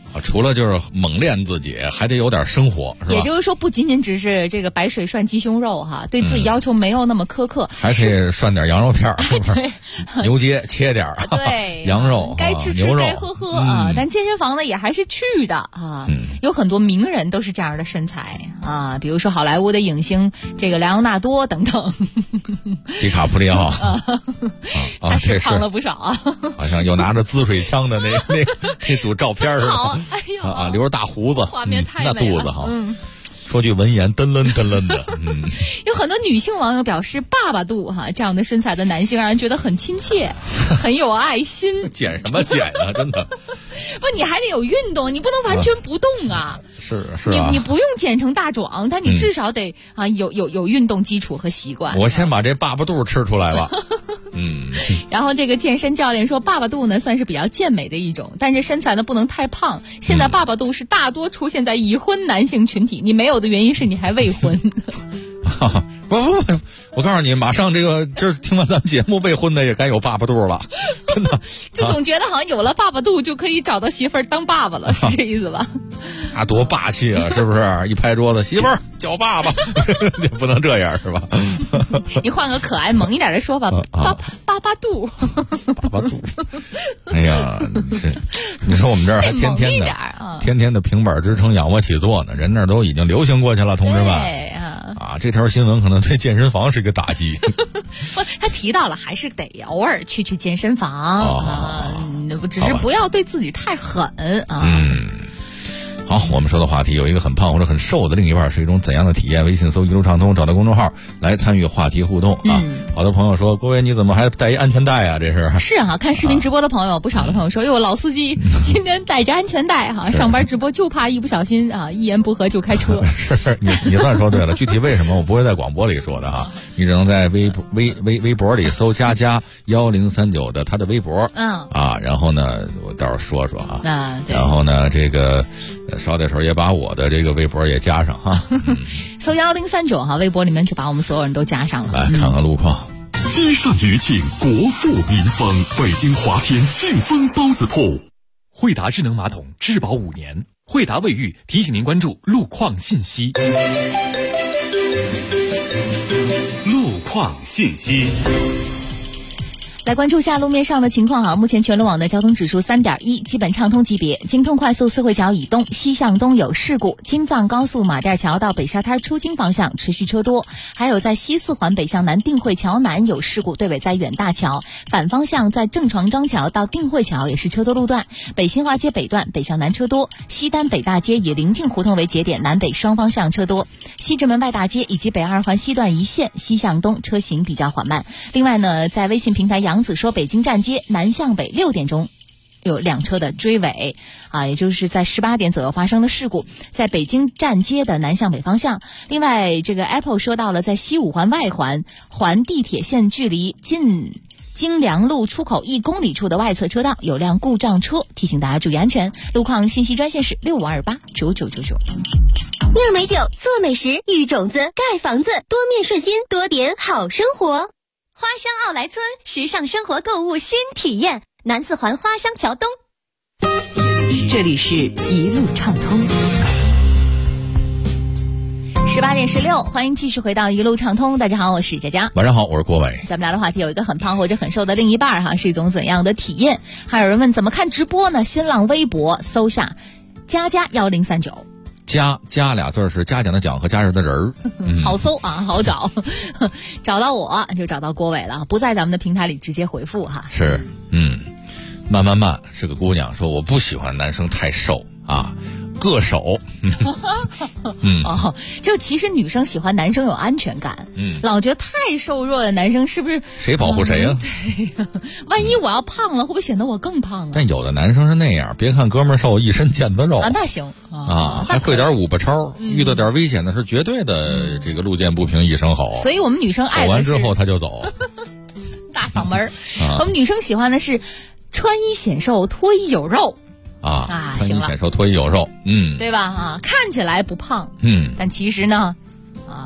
除了就是猛练自己，还得有点生活，是吧？ 也就是说，不仅仅只是这个白水涮鸡胸肉哈，对自己要求没有那么苛刻， 还可以涮点羊肉片，是不是？牛街切点对羊肉， 该吃吃，该喝喝啊。但健身房呢，也还是去的啊。有很多名人都是这样的身材啊，比如说好莱坞的影星这个莱昂纳多等等， 迪卡普里奥他是胖了不少啊， 好像有拿着滋水枪的那组照片似的。 哎呦留着大胡子， 画面太美了， 那肚子哈。说句文言，噔楞噔楞的。 有很多女性网友表示，爸爸肚哈这样的身材的男性让人觉得很亲切，很有爱心。 减什么减啊？真的。 不，你还得有运动，你不能完全不动啊。 是你不用减成大壮，但你至少得有运动基础和习惯。 我先把这爸爸肚吃出来吧。 然后这个健身教练说，爸爸肚呢算是比较健美的一种，但这身材呢不能太胖。现在爸爸肚是大多出现在已婚男性群体，你没有的原因是你还未婚。 不，我告诉你，马上就是听完咱们节目，未婚的也该有爸爸肚了，真的。 就总觉得好像有了爸爸肚就可以找到媳妇儿当爸爸了，是这意思吧？ 啊，多霸气啊，是不是？一拍桌子，媳妇儿叫爸爸，也不能这样是吧？ 你换个可爱萌一点的说法，爸爸肚， 爸爸肚。哎呀，你说我们这儿还天天的平板支撑仰卧起坐呢，人那儿都已经流行过去了，同志们。这条新闻可能对健身房是一个打击。 不，他提到了，还是得偶尔去健身房只是不要对自己太狠啊。 好，我们说的话题有一个很胖或者很瘦的另一半是一种怎样的体验？微信搜一路畅通，找到公众号来参与话题互动啊。好多朋友说，郭威你怎么还带一安全带啊？这是啊，看视频直播的朋友，不少的朋友说，哟，老司机今天带着安全带哈，上班直播就怕一不小心啊，一言不合就开车。 是你算说对了，具体为什么我不会在广播里说的哈，你只能在微博里搜加1039的他的微博，然后呢，我到时候说说啊，然后呢，这个。捎带手也把我的这个微博也加上哈， 搜1039哈，微博里面就把我们所有人都加上了。 来看看路况。 街上余庆，国富民丰，北京华天庆丰包子铺。 惠达智能马桶质保5年，惠达卫浴提醒您关注路况信息。 路况信息。 来关注下路面上的情况哈，目前全路网的交通指数3.1，基本畅通级别。京通快速四惠桥以东西向东有事故，京藏高速马甸桥到北沙滩出京方向持续车多，还有在西四环北向南定慧桥南有事故，队尾在远大桥，反方向在郑床张桥到定慧桥也是车多路段。北新华街北段北向南车多，西单北大街以临近胡同为节点，南北双方向车多。西直门外大街以及北二环西段一线西向东车行比较缓慢。另外呢，在微信平台杨子说，北京站街南向北6点钟有2车的追尾也就是在18点左右发生的事故，在北京站街的南向北方向。另外这个 Apple 说到了，在西五环外环地铁线距离近京良路出口1公里处的外侧车道有辆故障车，提醒大家注意安全。路况信息专线是65289999。 酿美酒，做美食，育种子，盖房子，多面顺心，多点好生活。花乡奥莱村，时尚生活购物新体验，南四环花乡桥东。 这里是一路畅通。 18点16，欢迎继续回到一路畅通。大家好，我是佳佳。 晚上好，我是郭伟。 咱们聊的话题有一个很胖或者很瘦的另一半哈，是一种怎样的体验？还有人问怎么看直播呢？新浪微博搜下佳佳1039。 嘉俩字是嘉奖的奖和家人的人儿， 好搜啊，好找，找到我就找到郭伟了，不在咱们的平台里直接回复哈。 是，慢是个姑娘，说我不喜欢男生太瘦啊，硌手。 就其实女生喜欢男生有安全感，老觉得太瘦弱的男生是不是谁保护谁呀？ 对，万一我要胖了，会不会显得我更胖啊？ 但有的男生是那样，别看哥们儿瘦，一身腱子肉那行还会点五八超，遇到点危险的是绝对的这个路见不平一声吼。 所以我们女生爱的是吼完之后他就走， 大嗓门我们女生喜欢的是穿衣显瘦，脱衣有肉。 穿衣显瘦，脱衣有肉， 对吧？看起来不胖，但其实呢，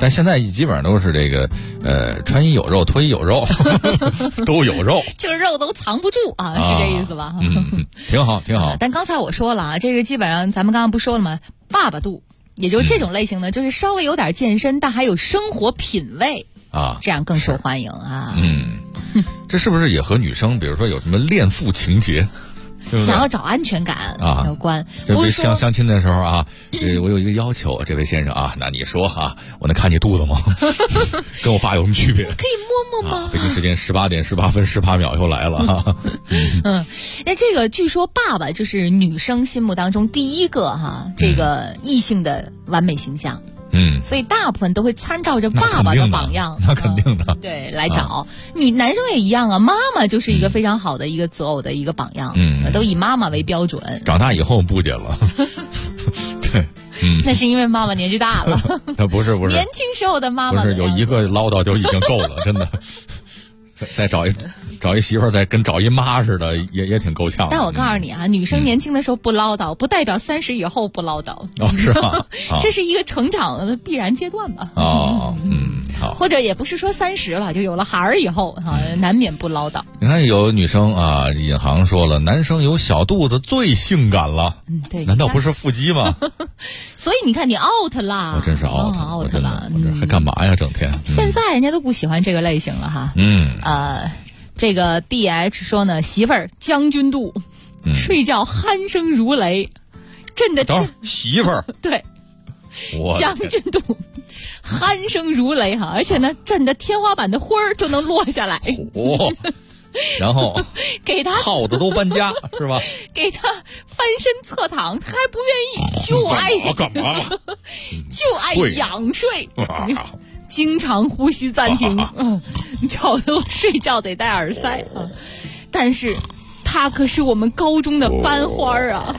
但现在基本上都是这个穿衣有肉，脱衣有肉，都有肉， 就是肉都藏不住啊，是这意思吧？ 挺好，挺好。 但刚才我说了啊，这个基本上咱们刚刚不说了吗？爸爸肚，也就是这种类型呢，就是稍微有点健身，但还有生活品味啊， 这样更受欢迎啊。 这是不是也和女生，比如说有什么恋父情节？ 想要找安全感有关， 就相亲的时候啊，我有一个要求，这位先生啊，那你说啊，我能看你肚子吗？跟我爸有什么区别？ 可以摸摸吗？ 北京时间18点18分18秒又来了哈。 那这个据说爸爸就是女生心目当中第一个这个异性的完美形象。所以大部分都会参照着爸爸的榜样， 那肯定的， 对，来找。男生也一样啊，妈妈就是一个非常好的一个择偶的一个榜样，都以妈妈为标准。 长大以后不结了，对， 那是因为妈妈年纪大了。 不是， 年轻时候的妈妈不是有一个唠叨就已经够了，真的。再找一媳妇儿，再跟找一妈似的，也挺够呛的。 但我告诉你啊，女生年轻的时候不唠叨，不代表30以后不唠叨。 是吧？ 这是一个成长的必然阶段吧。 好。 或者也不是说30了，就有了孩儿以后难免不唠叨。 你看有女生啊，引航说了，男生有小肚子最性感了。 对， 难道不是腹肌吗？ 所以你看你 out 啦， 我真是 out 了，我这还干嘛呀？整天。 现在人家都不喜欢这个类型了哈。这个 BH 说呢，媳妇儿将军肚，睡觉鼾声如雷，震得媳妇儿对，将军肚，鼾声如雷哈，而且呢，震得天花板的灰儿就能落下来。 然后给他耗子都搬家是吧？ 给他翻身侧躺，他还不愿意，就爱干嘛？ 就爱仰睡。经常呼吸暂停，吵得我睡觉得戴耳塞啊！但是，他可是我们高中的班花啊！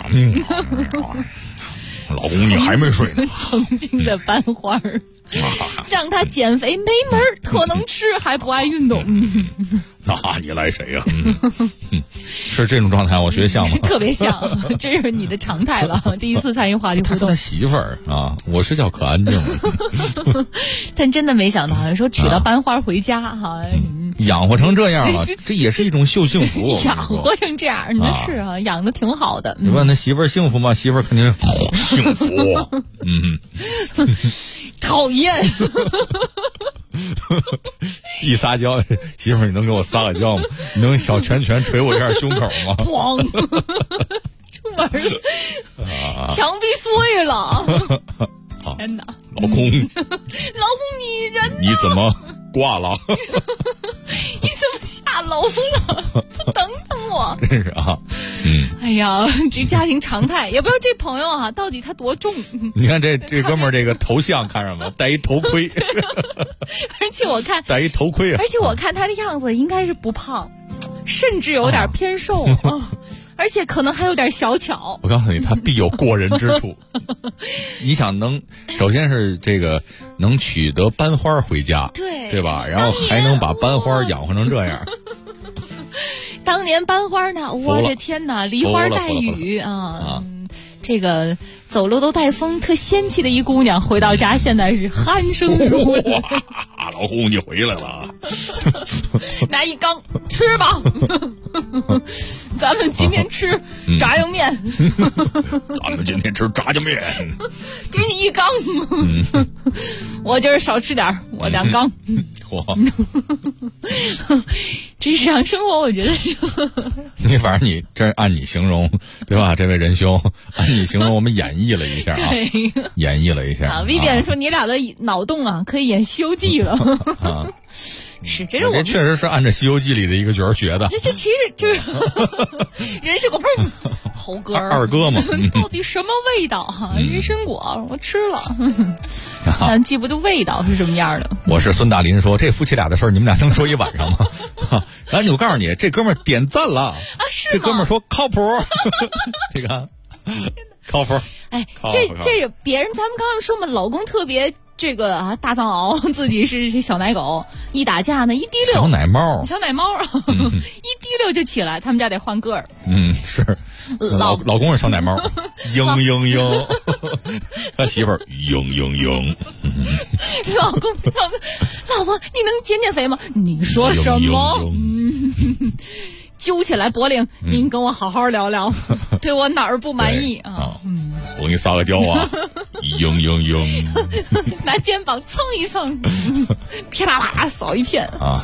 老公，你还没睡呢。 曾经的班花，让他减肥没门儿，特能吃还不爱运动。 那你来谁呀？是这种状态，我学像吗？ 特别像，这是你的常态了。第一次参与话题互动， 他媳妇儿啊，我是叫可安静了。 但真的没想到，说娶到班花回家哈， 养活成这样了，这也是一种秀幸福。 养活成这样，那是啊，养的挺好的。 你问他媳妇儿幸福吗？媳妇儿肯定是幸福。 讨厌。 一撒娇，媳妇儿，你能给我撒个娇吗？你能小拳拳捶我一下胸口吗？ 砰！出门了，墙壁碎了。天哪！ 老公， 你人呢？ 你怎么挂了？ 你怎么下楼了？不等等我？ 真是啊， 哎呀，这家庭常态，也不知道这朋友啊，到底他多重？ 你看这哥们儿这个头像看上吗？戴一头盔， 而且我看戴一头盔啊， 而且我看他的样子应该是不胖，甚至有点偏瘦啊。而且可能还有点小巧。 我告诉你，他必有过人之处。你想首先是这个能取得班花回家，对吧？然后还能把班花养活成这样。 当年班花呢，我的天哪，梨花带雨啊！这个走路都带风，特仙气的一姑娘，回到家现在是鼾声如雷。 老公，你回来了， 拿一缸吃吧。咱们今天吃炸酱面。 咱们今天吃炸酱面。 给你一缸。我今儿少吃点，我2缸。这日常生活，我觉得你反正你这按你形容，对吧？这位仁兄，按你形容，我们演绎了一下啊，演绎了一下。 Vivian 说你俩的脑洞啊，可以演《西游记》了。啊，是，这是我确实是按照《西游记》里的一个角儿学的。 这其实就是人参果碰猴哥二哥嘛， 到底什么味道啊？人参果我吃了，但记不住味道是什么样的。 我是孙大林说，这夫妻俩的事儿，你们俩能说一晚上吗？然后我告诉你，这哥们儿点赞了啊！ 是这哥们儿说靠谱，这个靠谱。 哎，这别人咱们刚刚说嘛，老公特别这个大藏獒自己是小奶狗，一打架呢一滴溜， 小奶猫， 一滴溜就起来，他们家得换个儿。 是。老公是小奶猫，嘤，他媳妇儿嘤。 老婆，你能减肥吗？你说什么？揪起来脖领，您跟我好好聊聊，对我哪儿不满意啊？ 我给你撒个娇啊，嘤， 拿肩膀蹭一蹭，噼啦啦扫一片啊。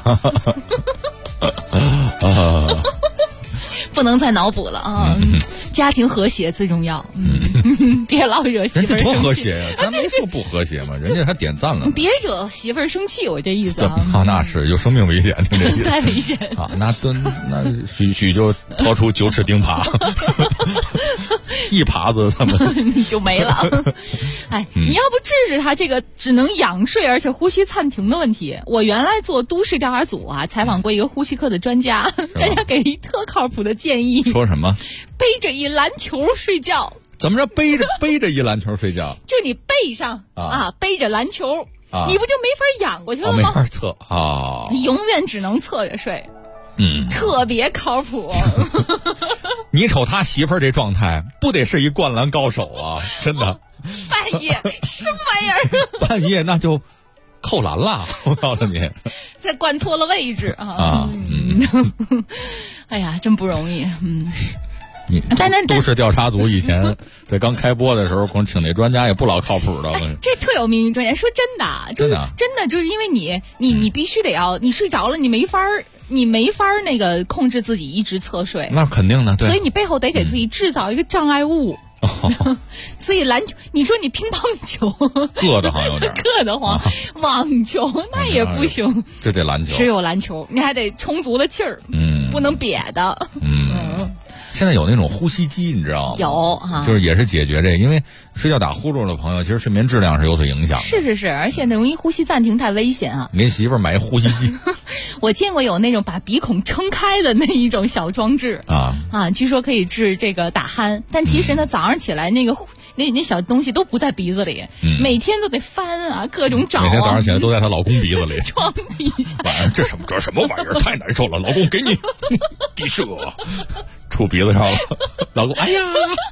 不能再脑补了啊！家庭和谐最重要。别老惹媳妇儿生气。人家多和谐呀，咱没说不和谐嘛，人家还点赞了。 别惹媳妇儿生气，我这意思啊。 那是有生命危险，听这意思。 太危险啊！那许就掏出9尺钉耙，一耙子他们你就没了。你要不治治他这个只能仰睡而且呼吸暂停的问题？我原来做都市调查组啊，采访过一个呼吸科的专家，专家给一特靠谱的建议。 说什么？ 背着一篮球睡觉。 怎么着？背着一篮球睡觉？ 就你背上背着篮球，你不就没法仰过去了吗？ 没法侧啊， 永远只能侧着睡。特别靠谱。 你瞅他媳妇儿这状态，不得是一灌篮高手啊！真的。 半夜什么玩意儿？ 半夜那就扣篮了，我告诉你。 再灌错了位置啊！哎呀，真不容易。 但都市调查组以前在刚开播的时候，光请那专家也不老靠谱的。 这特有名专家说真的，就是真的，就是因为你必须得要你睡着了，你没法那个控制自己一直侧睡。 那肯定的，对。 所以你背后得给自己制造一个障碍物。所以篮球，你说你乒乓球硌得慌有点， 硌得慌。网球那也不行， 这得篮球， 只有篮球，你还得充足的气儿，不能瘪的。 现在有那种呼吸机，你知道吗？ 有哈， 就是也是解决这，因为睡觉打呼噜的朋友，其实睡眠质量是有所影响的。 是，而且那容易呼吸暂停，太危险啊！ 你给媳妇儿买一呼吸机。 我见过有那种把鼻孔撑开的那一种小装置据说可以治这个打鼾，但其实呢，早上起来那小东西都不在鼻子里，每天都得翻啊，各种找。 每天早上起来都在她老公鼻子里， 床底下。 晚上这什么玩意儿，太难受了，老公给你地射。出鼻子上了，老公，哎呀，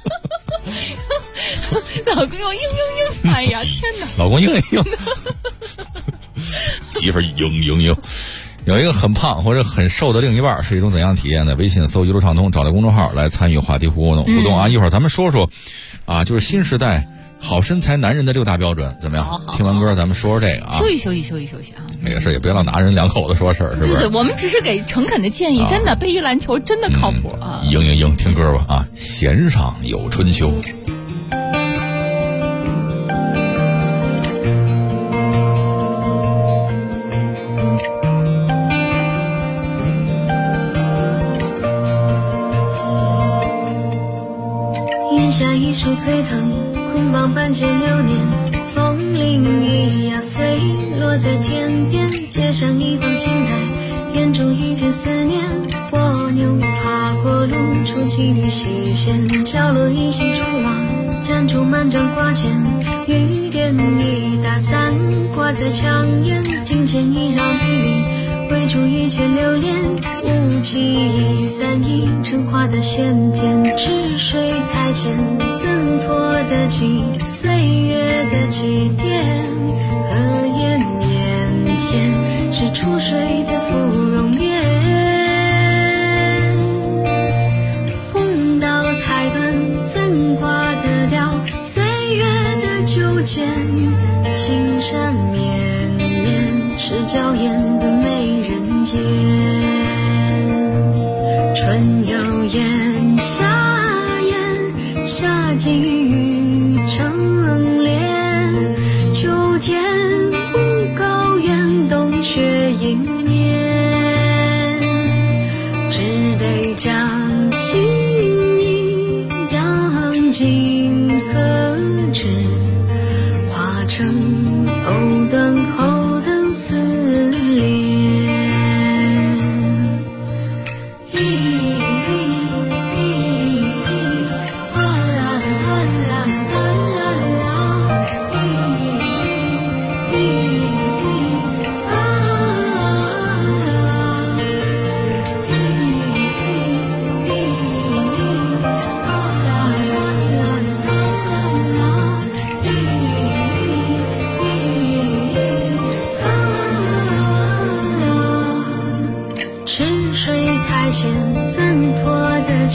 老公又嘤，哎呀，天哪， 老公嘤，媳妇儿嘤。有一个很胖或者很瘦的另一半是一种怎样体验呢？微信搜一路畅通，找到公众号来参与话题互动啊！一会儿咱们说说就是新时代好身材男人的6大标准怎么样？好，听完歌咱们说说这个啊。 休息啊！ 没个事也别老拿人两口子说事儿，是不是？ 对，我们只是给诚恳的建议，真的背一篮球真的靠谱啊！ 嘤，听歌吧啊！弦上有春秋。 檐下一树翠藤，捆绑半截流年，风铃一压碎，落在天边，街上一晃青苔，眼中一片思念。蜗牛爬过路，出几缕细线，角落一袭蛛网，粘住满张挂件。雨点一打伞，挂在墙沿，庭前一绕迷离，围住一圈流连。无极散映成花的鲜甜，止水台前怎拖得起岁月的祭奠？荷叶腼腆是出水的芙蓉面，风刀太短怎挂得掉岁月的纠结？青山绵绵是娇艳的美人间，春有燕，夏燕，夏季雨成莲，秋天无高原，冬雪迎面，只得将心意扬进何止，化成藕等后等思念。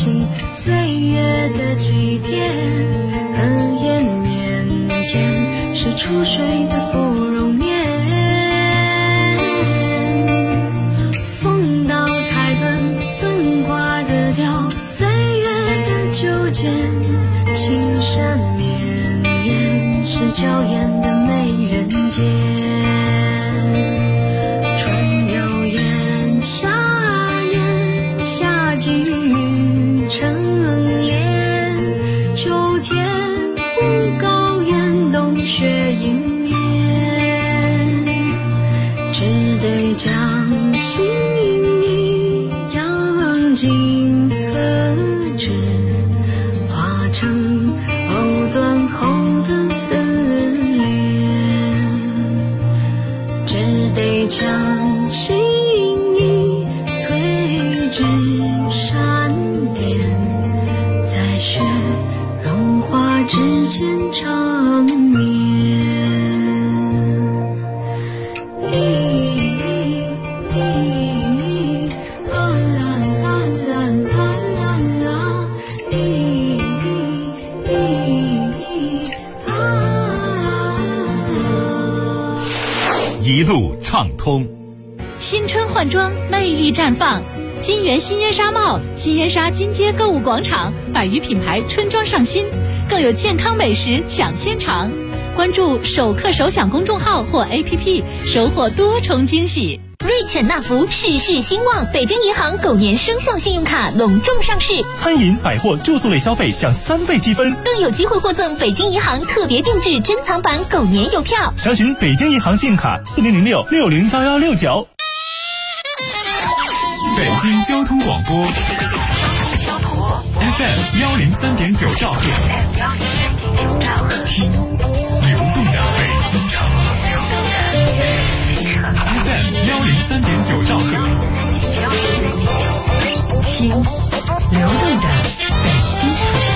起岁月的祭奠，荷叶绵天是出水的芙蓉面，风到台顿曾挂得掉岁月的纠结，青山绵绵是娇艳的美人尖。将心意扬进何止，化成藕断后的思念，只得将心意推至山巅，在雪融化之间长眠。 一路畅通， 新春换装，魅力绽放。金源新烟纱帽、新烟纱金街购物广场百余品牌春装上新，更有健康美食抢先尝。关注首客首享公众号或 APP， 收获多重惊喜。 瑞犬纳福事事兴旺，北京银行狗年生肖信用卡隆重上市， 餐饮、百货、住宿类消费享3倍积分， 更有机会获赠北京银行特别定制珍藏版狗年邮票。 详询北京银行信用卡4006 601169。 北京交通广播 FM 103.9兆赫，听流动的北京城。FM 103.9兆赫， 听流动的北京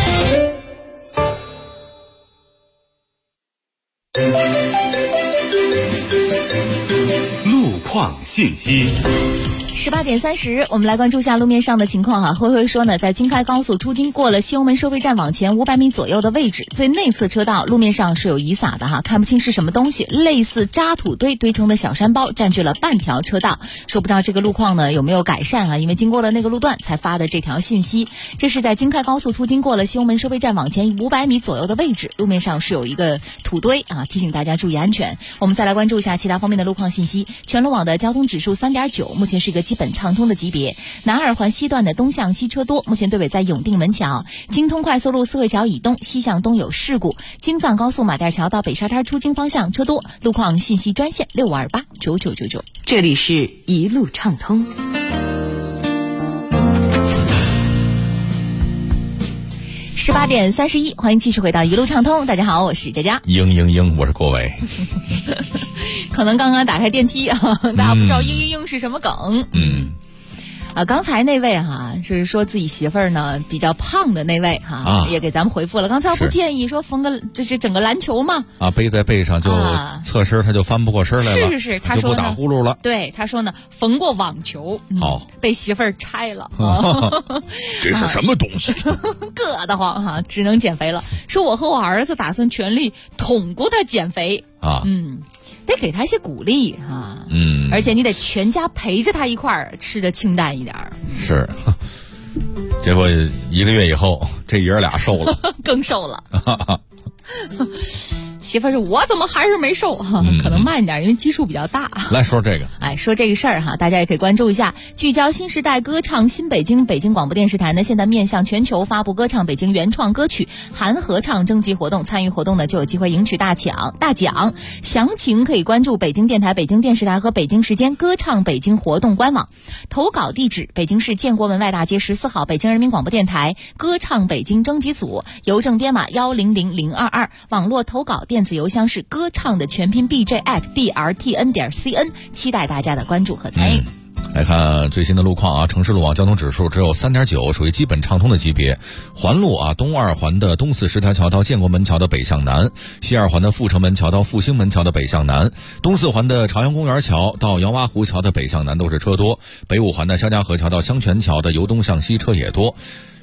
城。路况信息。 18点30，我们来关注一下路面上的情况哈。辉辉说呢，在京开高速出京过了西红门收费站往前500米左右的位置，最内侧车道路面上是有遗撒的哈，看不清是什么东西，类似渣土堆堆成的小山包，占据了半条车道。说不知道这个路况呢有没有改善啊？因为经过了那个路段才发的这条信息。这是在京开高速出京过了西红门收费站往前500米左右的位置，路面上是有一个土堆啊，提醒大家注意安全。我们再来关注一下其他方面的路况信息。全路网的交通指数3.9，目前是一个基本畅通的级别。南二环西段的东向西车多，目前队尾在永定门桥。京通快速路四惠桥以东西向东有事故。京藏高速马甸桥到北沙滩出京方向车多，路况信息专线65289999。 这里是一路畅通。 18点31，欢迎继续回到一路畅通。大家好，我是佳佳。 我是郭伟。 可能刚刚打开电梯啊，大家不知道是什么梗。刚才那位就是说自己媳妇儿呢比较胖的那位也给咱们回复了。刚才不建议说缝个这是整个篮球吗？ 背在背上就侧身他就翻不过身来了。 是，他说就不打呼噜了。 对，他说呢缝过网球，被媳妇儿拆了。 这是什么东西？ 硌得慌只能减肥了。说我和我儿子打算全力捅过他减肥得给他一些鼓励而且你得全家陪着他一块儿吃的清淡一点。 是，结果1个月以后，这爷儿俩瘦了， 更瘦了。媳妇儿说我怎么还是没瘦可能慢一点，因为基数比较大。 来说这个说这个事儿大家也可以关注一下。聚焦新时代歌唱新北京，北京广播电视台呢现在面向全球发布歌唱北京原创歌曲含合唱征集活动，参与活动呢就有机会赢取大奖。详情可以关注北京电台、北京电视台和北京时间歌唱北京活动官网。投稿地址：北京市建国门外大街14号北京人民广播电台歌唱北京征集组，邮政编码100022，网络投稿电子邮箱是歌唱的全拼 bj@brtn.cn， 期待大家的关注和参与。 来看最新的路况城市路网交通指数只有3.9，属于基本畅通的级别。环路东二环的东四十条桥到建国门桥的北向南，西二环的阜成门桥到复兴门桥的北向南，东四环的朝阳公园桥到姚洼湖桥的北向南都是车多，北五环的肖家河桥到香泉桥的由东向西车也多。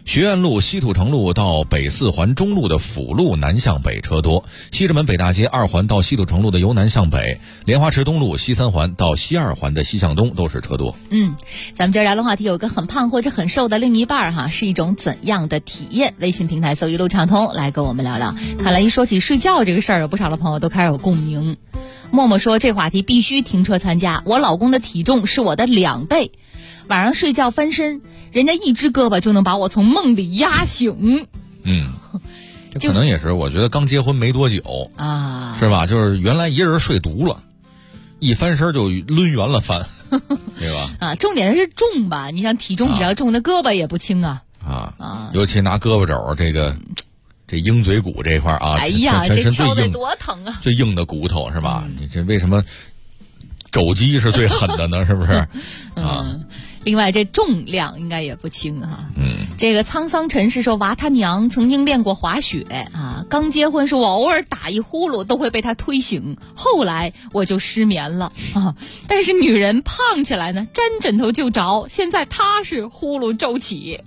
学院路、西土城路到北四环中路的辅路南向北车多，西直门北大街2环到西土城路的由南向北，莲花池东路西3环到西2环的西向东都是车多。 咱们今儿聊的话题有个很胖或者很瘦的另一半哈，是一种怎样的体验？微信平台搜一路畅通来跟我们聊聊。看来一说起睡觉这个事儿，有不少的朋友都开始有共鸣。默默说这话题必须停车参加，我老公的体重是我的2倍，晚上睡觉翻身，人家一只胳膊就能把我从梦里压醒。 这可能也是我觉得刚结婚没多久啊，是吧？就是原来一人睡独了，一翻身就抡圆了翻，对吧？ 重点是重吧，你像体重比较重的胳膊也不轻啊。 尤其拿胳膊肘这鹰嘴骨这块啊， 哎呀， 这敲得多疼啊！ 最硬的骨头是吧？你这为什么肘击是最狠的呢？是不是？ 另外这重量应该也不轻哈。这个沧桑尘是说娃他娘曾经练过滑雪啊，刚结婚是我偶尔打一呼噜都会被他推醒，后来我就失眠了啊。但是女人胖起来呢，沾枕头就着，现在他是呼噜骤起。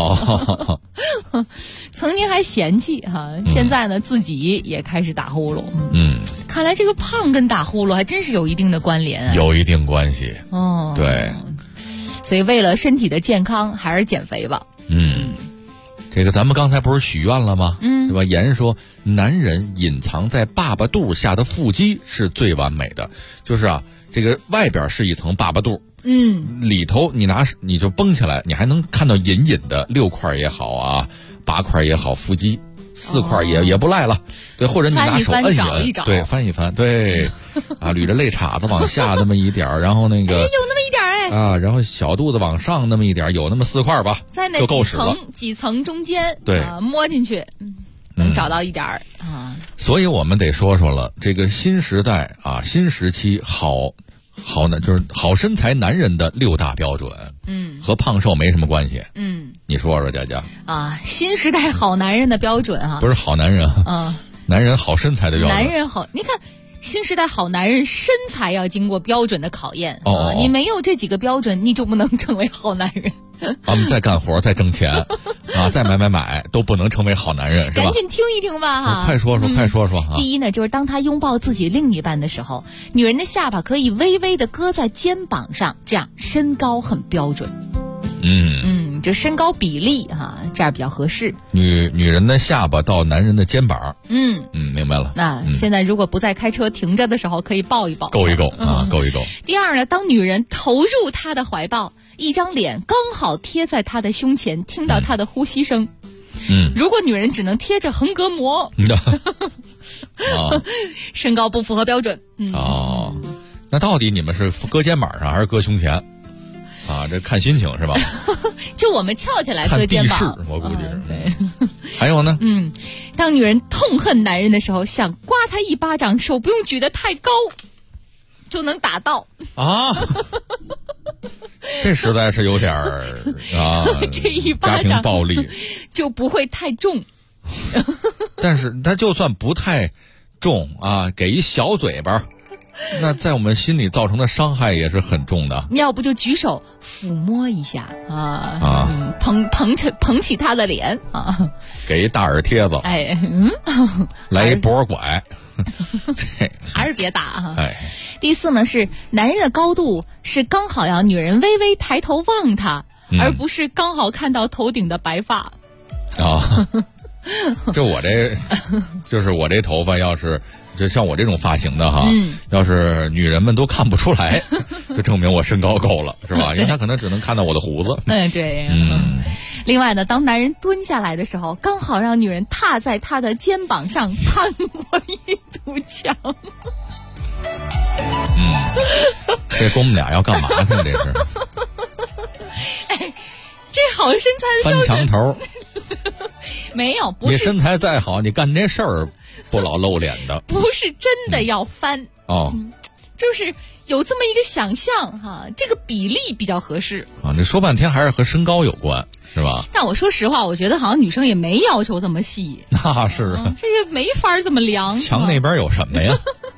曾经还嫌弃哈，现在呢自己也开始打呼噜。看来这个胖跟打呼噜还真是有一定的关联有一定关系。对。 所以为了身体的健康，还是减肥吧。 这个咱们刚才不是许愿了吗？对吧？言说男人隐藏在爸爸肚下的腹肌是最完美的，就是这个外边是一层爸爸肚，里头你就绷起来，你还能看到隐隐的6块也好8块也好，腹肌4块也不赖了。对，或者你拿手摁一摁，对，翻一翻，对，捋着肋叉子往下那么一点，然后那个有那么一点然后小肚子往上那么一点，有那么4块吧， 在那几层中间，对，摸进去，能找到一点所以我们得说了，这个新时代新时期好就是好身材男人的6大标准，和胖瘦没什么关系。你说说佳佳新时代好男人的标准不是好男人男人好身材的标准。 男人好，你看新时代好男人身材要经过标准的考验你没有这几个标准，你就不能成为好男人。 我们再干活再挣钱再买都不能成为好男人，是吧？ 赶紧听一听吧快说说第一呢，就是当他拥抱自己另一半的时候，女人的下巴可以微微的搁在肩膀上，这样身高很标准。这身高比例这样比较合适。女人的下巴到男人的肩膀。明白了。 那现在如果不在开车停着的时候，可以抱一抱， 够一够够一够。 第二呢，当女人投入他的怀抱，一张脸刚好贴在他的胸前，听到他的呼吸声。如果女人只能贴着横膈膜，身高不符合标准。 那到底你们是搁肩膀上还是搁胸前？这看心情是吧？ 就我们翘起来搁肩膀， 看地势，我估计是。对。还有呢？ 当女人痛恨男人的时候，想刮他一巴掌，手不用举得太高，就能打到。 这实在是有点这一巴掌家庭暴力就不会太重。 但是他就算不太重给一小嘴巴，那在我们心里造成的伤害也是很重的。 要不就举手抚摸一下捧起他的脸给一大耳贴子，来一脖拐， 还是别打第四呢，是男人的高度是刚好要女人微微抬头望他，而不是刚好看到头顶的白发。 就我这头发要是就像我这种发型的要是女人们都看不出来，就证明我身高够了，是吧？因为她可能只能看到我的胡子。 对。另外呢，当男人蹲下来的时候，刚好让女人踏在他的肩膀上，攀过一堵墙。 这跟我们俩要干嘛呢？这是。 这好身材的翻墙头。 没有，不是。 你身材再好，你干这事儿不老露脸的。 不是真的要翻就是有这么一个想象这个比例比较合适这说半天还是和身高有关，是吧？ 但我说实话，我觉得好像女生也没要求这么细。 那是这也没法这么量。 墙那边有什么呀？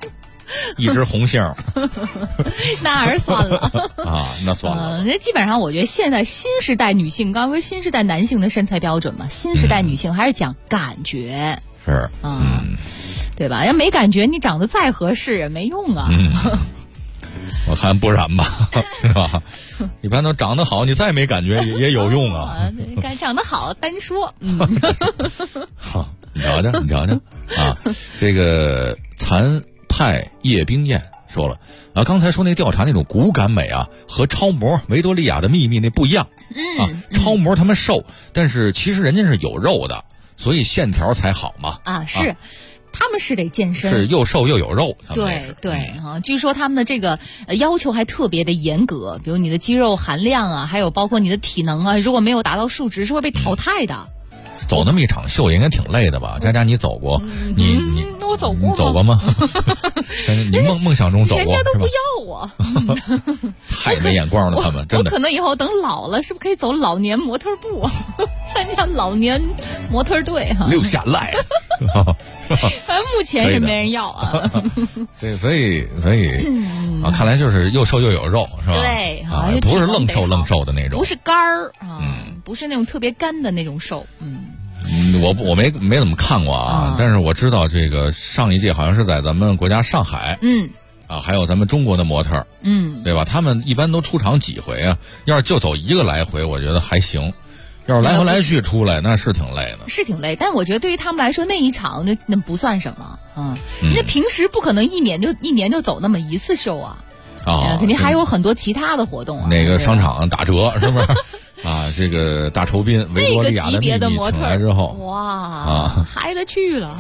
一只红杏那还是算了啊，那算了。 那基本上我觉得现在新时代女性，刚刚说新时代男性的身材标准嘛，新时代女性还是讲感觉， 是对吧？要没感觉，你长得再合适也没用啊。 我看不然吧，是吧？一般都长得好，你再没感觉也有用啊。 长得好单说， 你瞧瞧啊，这个残派叶冰燕说了啊，刚才说那调查那种骨感美啊，和超模维多利亚的秘密那不一样啊。超模他们瘦，但是其实人家是有肉的，所以线条才好嘛。 是。他们是得健身， 是又瘦又有肉。 对啊，据说他们的这个要求还特别的严格，比如你的肌肉含量啊，还有包括你的体能啊，如果没有达到数值是会被淘汰的。 走那么一场秀应该挺累的吧？佳佳，你走过？ 我走过， 你走过吗？你梦想中走过？ 人家都不要我， 太没眼光了，他们真的。 我可能以后等老了，是不是可以走老年模特部啊？参加老年模特队哈？ 留下来。 反正目前是没人要啊。 对，所以啊，看来就是又瘦又有肉，是吧？ 对啊，不是愣瘦的那种， 不是干儿啊，不是那种特别干的那种瘦， 我没怎么看过啊，但是我知道这个上一届好像是在咱们国家上海，还有咱们中国的模特，对吧？他们一般都出场几回啊？要是就走一个来回，我觉得还行。要是来回来去出来，那是挺累的。 是挺累，但我觉得对于他们来说，那一场那不算什么啊。那平时不可能一年就走那么一次秀啊，肯定还有很多其他的活动啊。 那个商场打折是不是？啊，这个大酬宾维多利亚的秘密请来之后， 哇，嗨了去了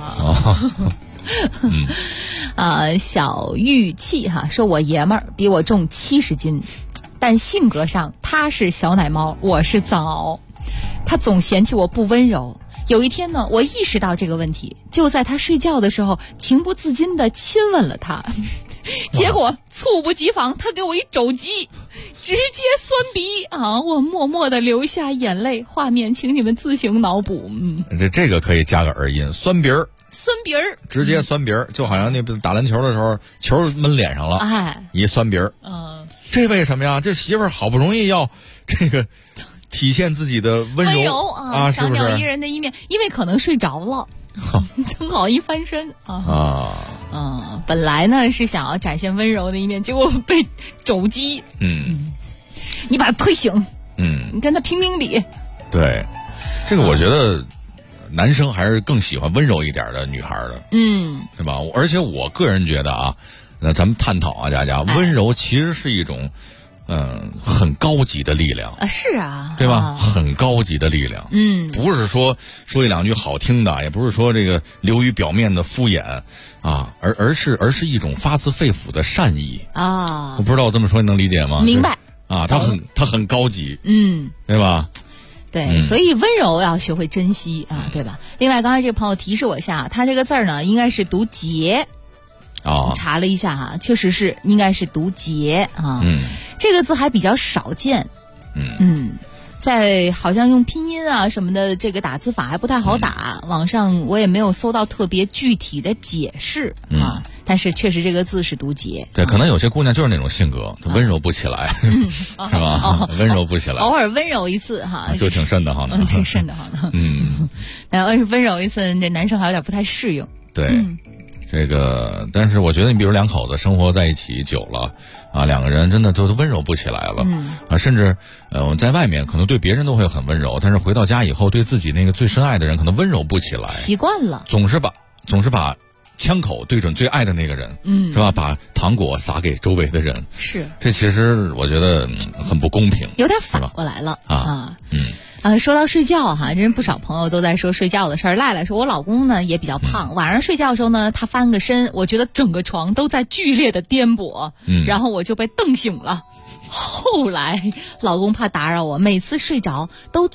小玉气哈，说我爷们儿比我重70斤，但性格上他是小奶猫，我是藏獒。他总嫌弃我不温柔。有一天呢，我意识到这个问题，就在他睡觉的时候，情不自禁地亲吻了他。结果猝不及防，他给我一肘击，直接酸鼻啊！我默默地流下眼泪，画面请你们自行脑补。 这个可以加个耳音，酸鼻儿。 酸鼻儿， 直接酸鼻儿，就好像那打篮球的时候，球闷脸上了，一酸鼻儿。这为什么呀？这媳妇儿好不容易要这个体现自己的温柔啊， 小鸟依人的一面，因为可能睡着了，正好一翻身本来呢是想要展现温柔的一面，结果被肘击。你把他推醒，你跟他评评理。 对，这个我觉得男生还是更喜欢温柔一点的女孩的，对吧？而且我个人觉得啊，那咱们探讨啊，佳佳，温柔其实是一种很高级的力量啊，是啊， 对吧？很高级的力量，不是说一两句好听的，也不是说这个流于表面的敷衍啊，而是一种发自肺腑的善意啊。我不知道我这么说你能理解吗？ 明白啊，它很高级，对吧？ 对，所以温柔要学会珍惜啊，对吧？另外，刚才这个朋友提示我一下，他这个字儿呢，应该是读节。查了一下哈，确实是应该是读节啊。这个字还比较少见。在好像用拼音啊什么的，这个打字法还不太好打。网上我也没有搜到特别具体的解释啊。但是确实这个字是读节。 对，可能有些姑娘就是那种性格，温柔不起来，是吧？温柔不起来， 偶尔温柔一次哈， 就挺瘆得慌的， 挺瘆得慌的。然后温柔一次，这男生还有点不太适应。 对。这个，但是我觉得你比如两口子生活在一起久了啊，两个人真的都温柔不起来了啊，甚至在外面可能对别人都会很温柔，但是回到家以后对自己那个最深爱的人可能温柔不起来， 习惯了， 总是把枪口对准最爱的那个人，是吧？把糖果撒给周围的人， 是， 这其实我觉得很不公平， 有点反过来了说到睡觉哈，真不少朋友都在说睡觉的事儿。赖赖说，我老公呢也比较胖，晚上睡觉的时候呢，他翻个身，我觉得整个床都在剧烈的颠簸，然后我就被瞪醒了。后来老公怕打扰我，每次睡着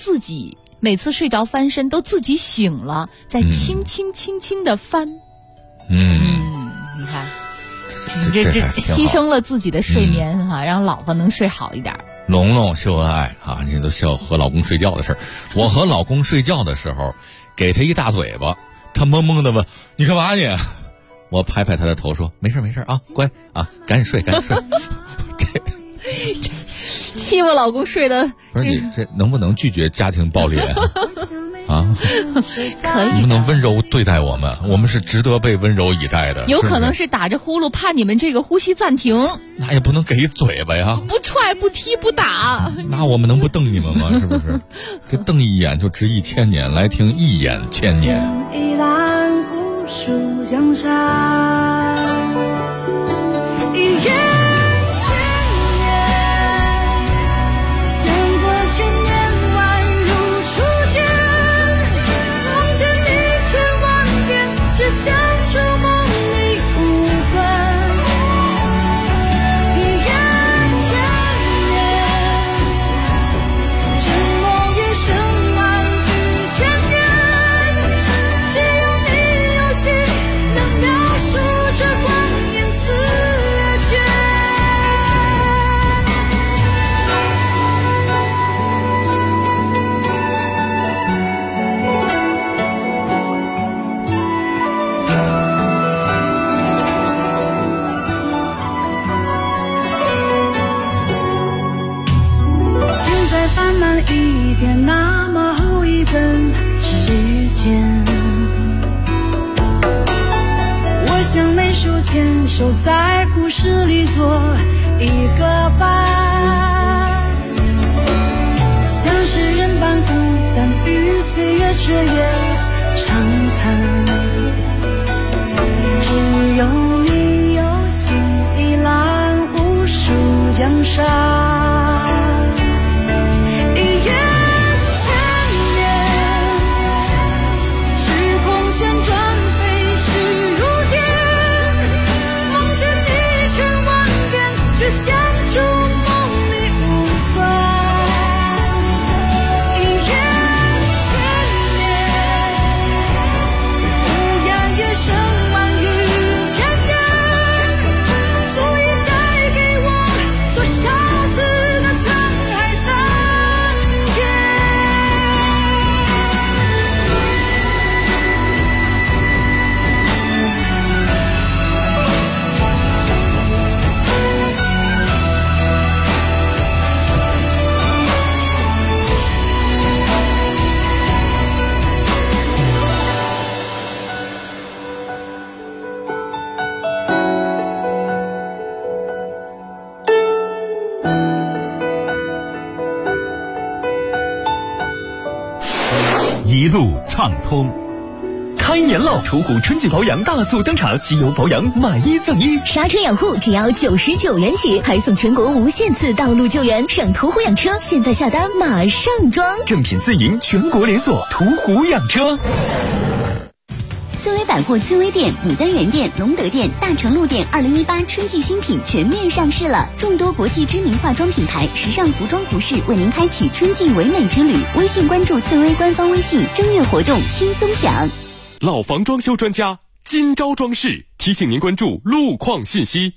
翻身都自己醒了，再轻轻的翻。你看，这牺牲了自己的睡眠哈，让老婆能睡好一点。 龙龙秀恩爱啊，你都笑和老公睡觉的事儿。我和老公睡觉的时候，给他一大嘴巴，他懵懵的问：“你干嘛你？” 我拍拍他的头说：“没事啊，乖啊，赶紧睡。” 欺负老公睡的， 不是你这能不能拒绝家庭暴力啊？ 可以， 能不能温柔对待我们？我们是值得被温柔以待的。 有可能是打着呼噜，怕你们这个呼吸暂停。 那也不能给嘴巴呀！ 不踹不踢不打， 那我们能不瞪你们吗？是不是？这瞪一眼就值1000年，来听一眼1000年。 一览无数江山，一眼1000年，现过1000年宛如初见，梦见你千万遍，只想触梦你无关。一眼1000年，沉默越深万语千言，只有你有心能描述这光阴似箭。现在翻满一点那么厚一本时间，我像美术牵手在故事里做一个伴，像诗人般孤单与岁月岁月长谈，只有你有心一览无数江山。想触梦你无关，一眼1000年，无言也胜万语千言，足以带给我多少次的沧海桑田。 一路畅通。开年了，途虎春季保养大促登场，机油保养买1赠1， 刹车养护只要99元起，还送全国无限次道路救援。上途虎养车，现在下单马上装。 正品自营，全国连锁，途虎养车。 翠微百货翠微店、牡丹园店、隆德店、大成路店2018春季新品全面上市了，众多国际知名化妆品牌、时尚服装服饰为您开启春季唯美之旅。微信关注翠微官方微信，正月活动轻松享。 老房装修专家金招装饰提醒您关注路况信息。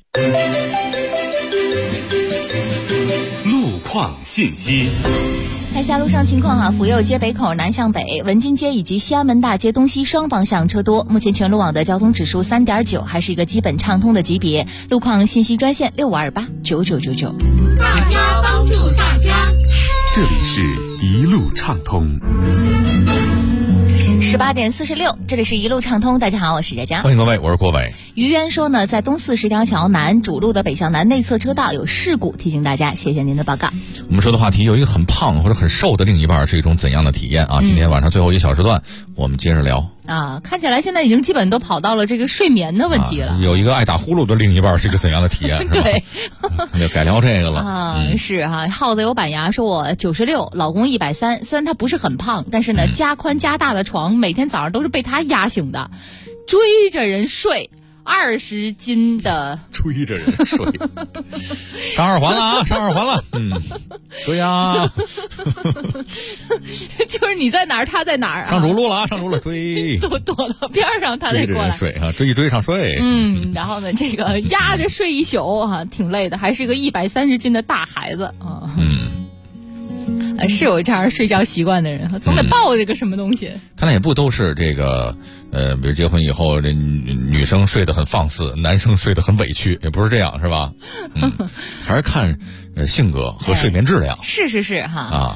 路况信息。 看一下路上情况哈，府右街北口南向北、文津街以及西安门大街东西双方向车多，目前全路网的交通指数3.9，还是一个基本畅通的级别。路况信息专线65289999。 大家帮助大家， 这里是一路畅通。 18点46，这里是一路畅通。大家好，我是佳佳， 欢迎各位，我是郭伟。 于渊说呢，在东四十条桥南主路的北向南内侧车道有事故，提醒大家。谢谢您的报告。 我们说的话题有一个很胖或者很瘦的另一半是一种怎样的体验啊？今天晚上最后1小时段，我们接着聊啊。看起来现在已经基本都跑到了这个睡眠的问题了。 有一个爱打呼噜的另一半是一个怎样的体验？是吧？ 对， 那就改聊这个了啊。是哈，耗子有板牙说我96，老公130，虽然他不是很胖，但是呢，加宽加大的床，每天早上都是被他压醒的，追着人睡。20斤的追着人睡，上耳环了啊！上耳环了，追呀！ 就是你在哪儿，他在哪儿啊？ 上主路了啊！上主路追， 躲到边上，他再过来睡啊！追一追上睡。 然后呢，这个压着睡一宿啊，挺累的，还是个130斤的大孩子啊。 是有这样睡觉习惯的人，总得抱着个什么东西。 看来也不都是这个，比如结婚以后，这女生睡得很放肆，男生睡得很委屈，也不是这样，是吧？还是看性格和睡眠质量。 是哈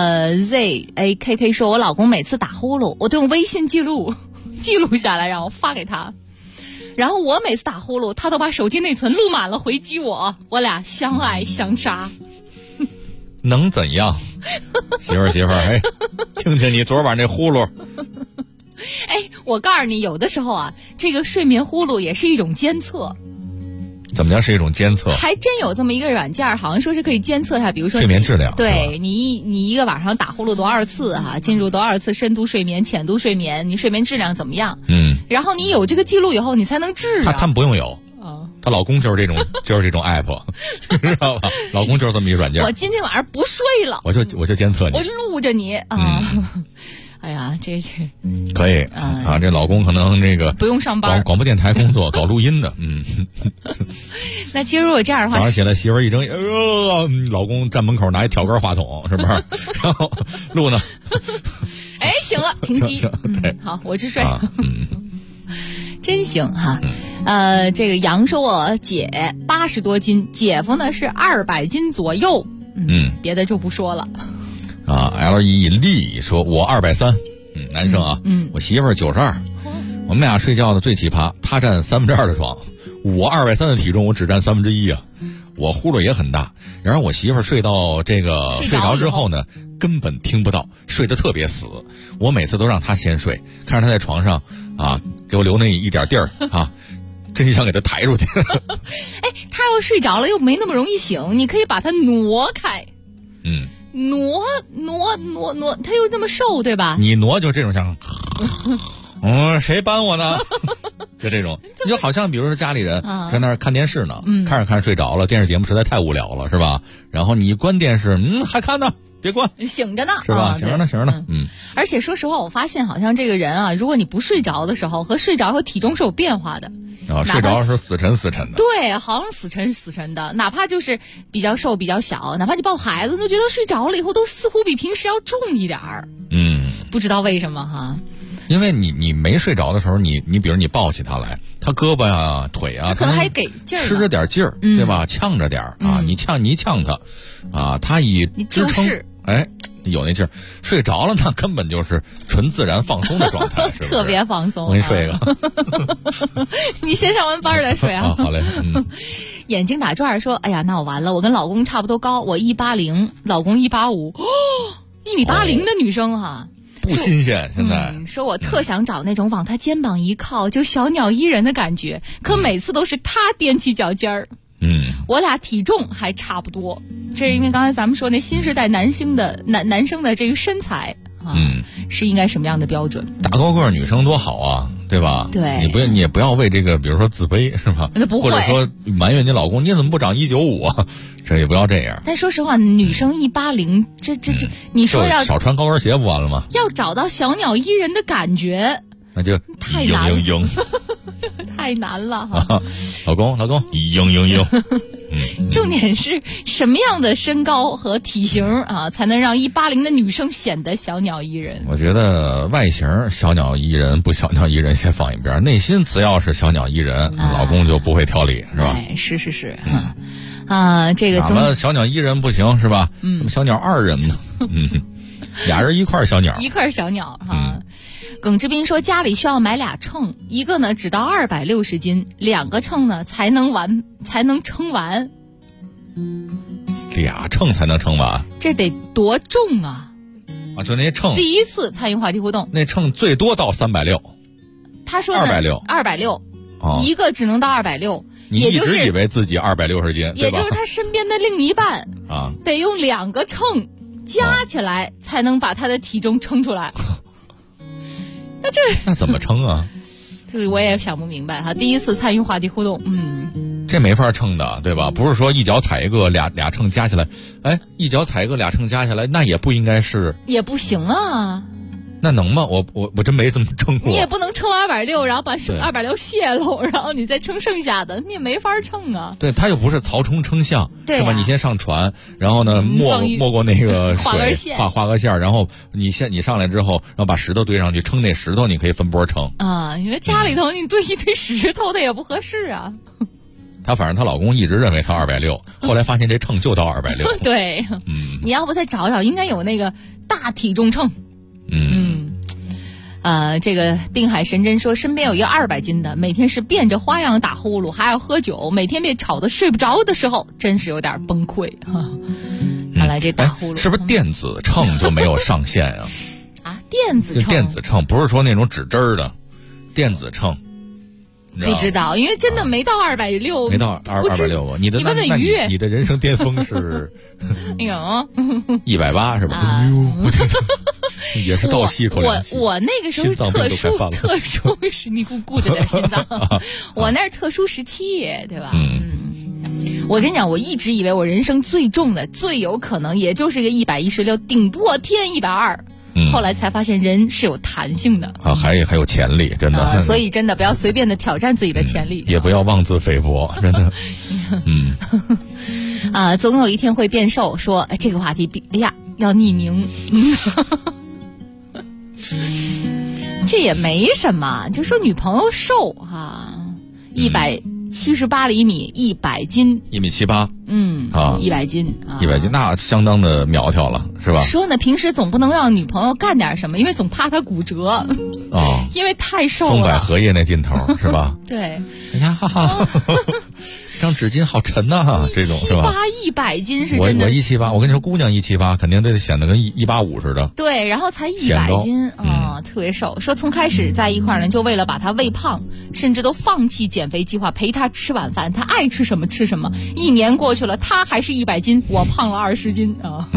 ZAKK 说，我老公每次打呼噜，我都用微信记录下来，然后发给他。然后我每次打呼噜，他都把手机内存录满了回击我，我俩相爱相杀。 能怎样？媳妇儿，听听你昨晚那呼噜。 我告诉你，有的时候啊，这个睡眠呼噜也是一种监测。 怎么叫是一种监测？ 还真有这么一个软件，好像说是可以监测它，比如说睡眠质量。 对你一个晚上打呼噜多少次进入多少次深度睡眠、浅度睡眠，你睡眠质量怎么样？然后你有这个记录以后，你才能治。 他们不用有。她老公就是这种app， 知道吧？老公就是这么一软件。 我今天晚上不睡了， 我就监测你， 我录着你啊。哎呀，这可以啊！这老公可能这个不用上班， 广播电台工作，搞录音的。 那其实如果这样的话， 早上起来媳妇儿一睁眼，老公站门口拿一挑根话筒，是不是？然后录呢？ 行了，停机。 对， 好，我去睡。真行哈。这个杨说，我姐80多斤，姐夫呢是200斤左右。别的就不说了。 LE 丽说，我230，男生啊，我媳妇儿92，我们俩睡觉的最奇葩，他占2/3的床，我230的体重，我只占1/3啊。我呼噜也很大，然后我媳妇儿睡到这个睡着之后呢，根本听不到，睡得特别死。我每次都让他先睡，看着他在床上给我留那一点地儿真想给他抬出去。 他要睡着了又没那么容易醒，你可以把他挪开。挪，他又那么瘦，对吧？ 你挪就这种像，谁搬我呢？就这种，你就好像比如说家里人在那儿看电视呢，看着睡着了，电视节目实在太无聊了，是吧？然后你一关电视，还看呢，别关， 醒着呢， 是吧？醒着呢。 而且说实话，我发现好像这个人啊，如果你不睡着的时候和睡着后体重是有变化的。 睡着是死沉的。 对，好像死沉的，哪怕就是比较瘦比较小，哪怕你抱孩子，都觉得睡着了以后都似乎比平时要重一点儿。不知道为什么哈。 因为你没睡着的时候，你比如你抱起他来，他胳膊呀、腿啊， 可能还给劲儿， 吃着点劲儿，对吧？呛着点你呛他，他一支撑，有那劲儿，睡着了那根本就是纯自然放松的状态，是不是？ 特别放松。 我给你睡一个。 你先上完班再睡啊。 好嘞。 眼睛打转说，哎呀，那我完了，我跟老公差不多高，我180，老公185，1.80米的女生哈。 不新鲜，现在说我特想找那种往他肩膀一靠就小鸟依人的感觉，可每次都是他踮起脚尖儿。我俩体重还差不多，这是因为刚才咱们说那新时代男生的这个身材是应该什么样的标准？ 大高个女生多好啊，对吧？ 对， 你也不要为这个，比如说自卑，是吧？ 那不会， 或者说埋怨你老公，你怎么不长195啊？这也不要这样。 但说实话，女生180，这，你说要少穿高跟鞋不完了吗？ 要找到小鸟依人的感觉， 那就太难了，太难了哈。 老公，嘤。 重点是什么样的身高和体型才能让180的女生显得小鸟依人？ 我觉得外形小鸟依人不小鸟依人先放一边，内心只要是小鸟依人，老公就不会挑理，是吧？ 是。这个怎么小鸟依人不行是吧？小鸟2人呢？俩人一块小鸟，耿志斌说，家里需要买2秤，一个呢只到260斤，2个秤呢才能称完。2秤才能称完，这得多重啊！就那秤。第一次参与话题互动，那秤最多到360。他说260，一个只能到260。你一直以为自己260斤，也就是他身边的另一半得用2个秤加起来才能把他的体重称出来。那怎么称啊？这个我也想不明白哈。第一次参与话题互动，这没法称的，对吧？不是说一脚踩一个俩秤加起来，一脚踩一个俩秤加起来，那也不应该是，也不行啊。 那能吗？我真没这么称过。 你也不能称260，然后把260泄露，然后你再称剩下的，你也没法称啊。 对，他又不是曹冲称象， 对啊、 是吧？你先上船，然后呢没过那个水，画个线，然后你上来之后，然后把石头堆上去，称那石头，你可以分波称啊。因为家里头你堆一堆石头的也不合适啊。 她反正她老公一直认为她260，后来发现这秤就到260。 对，你要不再找找，应该有那个大体重秤。这个定海神针说身边有一个200斤的，每天是变着花样打呼噜，还要喝酒，每天被吵得睡不着的时候，真是有点崩溃。看来这打呼噜是不是电子秤就没有上限啊？ 啊，电子秤不是说那种指针的电子秤。 不知道，因为真的没到260， 没到260。你问问于你的人生巅峰是180是吧？ 哎呦，也是倒吸一口凉气。 我那个时候是特殊时，你顾着点心脏。我那是特殊时期，对吧？我跟你讲，我一直以为我人生最重的、最有可能也就是个116，顶破天120。后来才发现人是有弹性的啊，还有潜力，真的。 所以真的不要随便的挑战自己的潜力， 也不要妄自菲薄，真的。 总有一天会变瘦。说这个话题要匿名。这也没什么，就说女朋友瘦178厘米，100斤 ，1.78米 ，100斤 ，100斤，那相当的苗条了，是吧？ 说呢，平时总不能让女朋友干点什么，因为总怕她骨折因为太瘦了。 松柏荷叶那劲头是吧？ 对。 哎呀，张纸巾好沉呐，这种是吧 ？100斤是真的。 我178，我跟你说，姑娘178肯定得显得跟185似的。 对，然后才100斤特别瘦。说从开始在一块儿呢，就为了把她喂胖，甚至都放弃减肥计划，陪她吃晚饭，她爱吃什么吃什么。1年过去了，她还是100斤，我胖了20斤啊！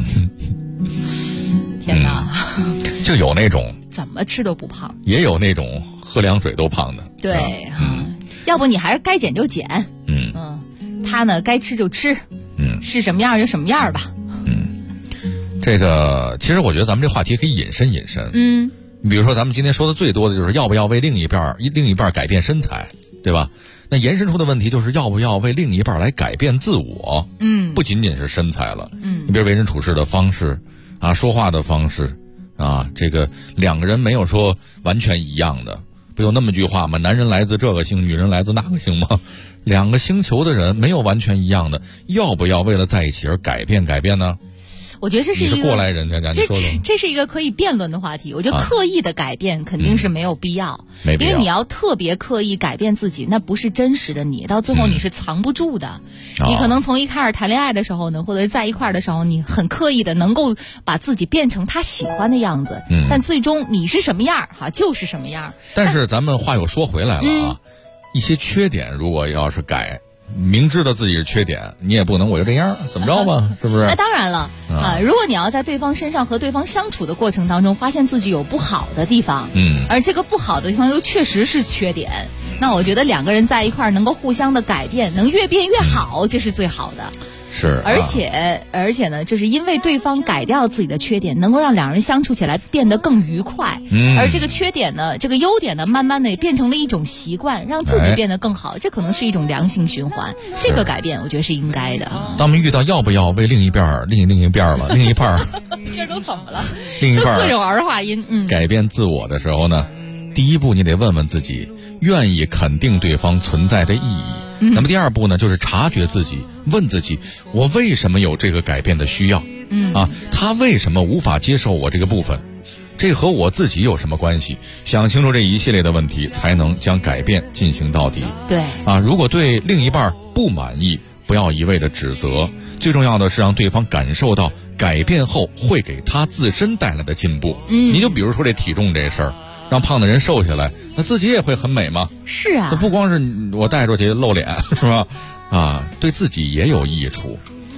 天哪， 就有那种怎么吃都不胖， 也有那种喝凉水都胖的。 对，要不你还是该减就减，他呢该吃就吃，是什么样就什么样吧。 这个其实我觉得咱们这话题可以引申。你比如说咱们今天说的最多的就是要不要为另一半改变身材，对吧？那延伸出的问题就是要不要为另一半来改变自我，不仅仅是身材了，你比如为人处事的方式啊，说话的方式啊，这个两个人没有说完全一样的，不有那么句话吗？男人来自这个星，女人来自那个星吗？两个星球的人没有完全一样的，要不要为了在一起而改变呢？我觉得这是一个，你是过来人，佳佳，你说说。 这是一个可以辩论的话题。我觉得刻意的改变肯定是没有必要，因为你要特别刻意改变自己，那不是真实的你，到最后你是藏不住的。你可能从一开始谈恋爱的时候呢，或者是在一块儿的时候，你很刻意的能够把自己变成他喜欢的样子，但最终你是什么样就是什么样。 但是咱们话又说回来了啊，一些缺点如果要是改。明知道自己是缺点，你也不能我就这样，怎么着吧？是不是？ 那当然了如果你要在对方身上和对方相处的过程当中，发现自己有不好的地方，而这个不好的地方又确实是缺点，那我觉得两个人在一块儿能够互相的改变，能越变越好，这是最好的。 是， 而且呢，就是因为对方改掉自己的缺点，能够让两人相处起来变得更愉快。而这个缺点呢，这个优点呢，慢慢的也变成了一种习惯，让自己变得更好。这可能是一种良性循环。这个改变，我觉得是应该的。 当我们遇到要不要为另一半儿，今儿都怎么了？ 另一半儿各种儿化音， 改变自我的时候呢，第一步你得问问自己，愿意肯定对方存在的意义。那么第二步呢，就是察觉自己，问自己，我为什么有这个改变的需要？他为什么无法接受我这个部分？这和我自己有什么关系？想清楚这一系列的问题，才能将改变进行到底。 对如果对另一半不满意，不要一味的指责，最重要的是让对方感受到改变后会给他自身带来的进步。你就比如说这体重这事儿，让胖的人瘦下来，那自己也会很美吗？ 是啊， 不光是我带出去露脸，是吧？对自己也有益处。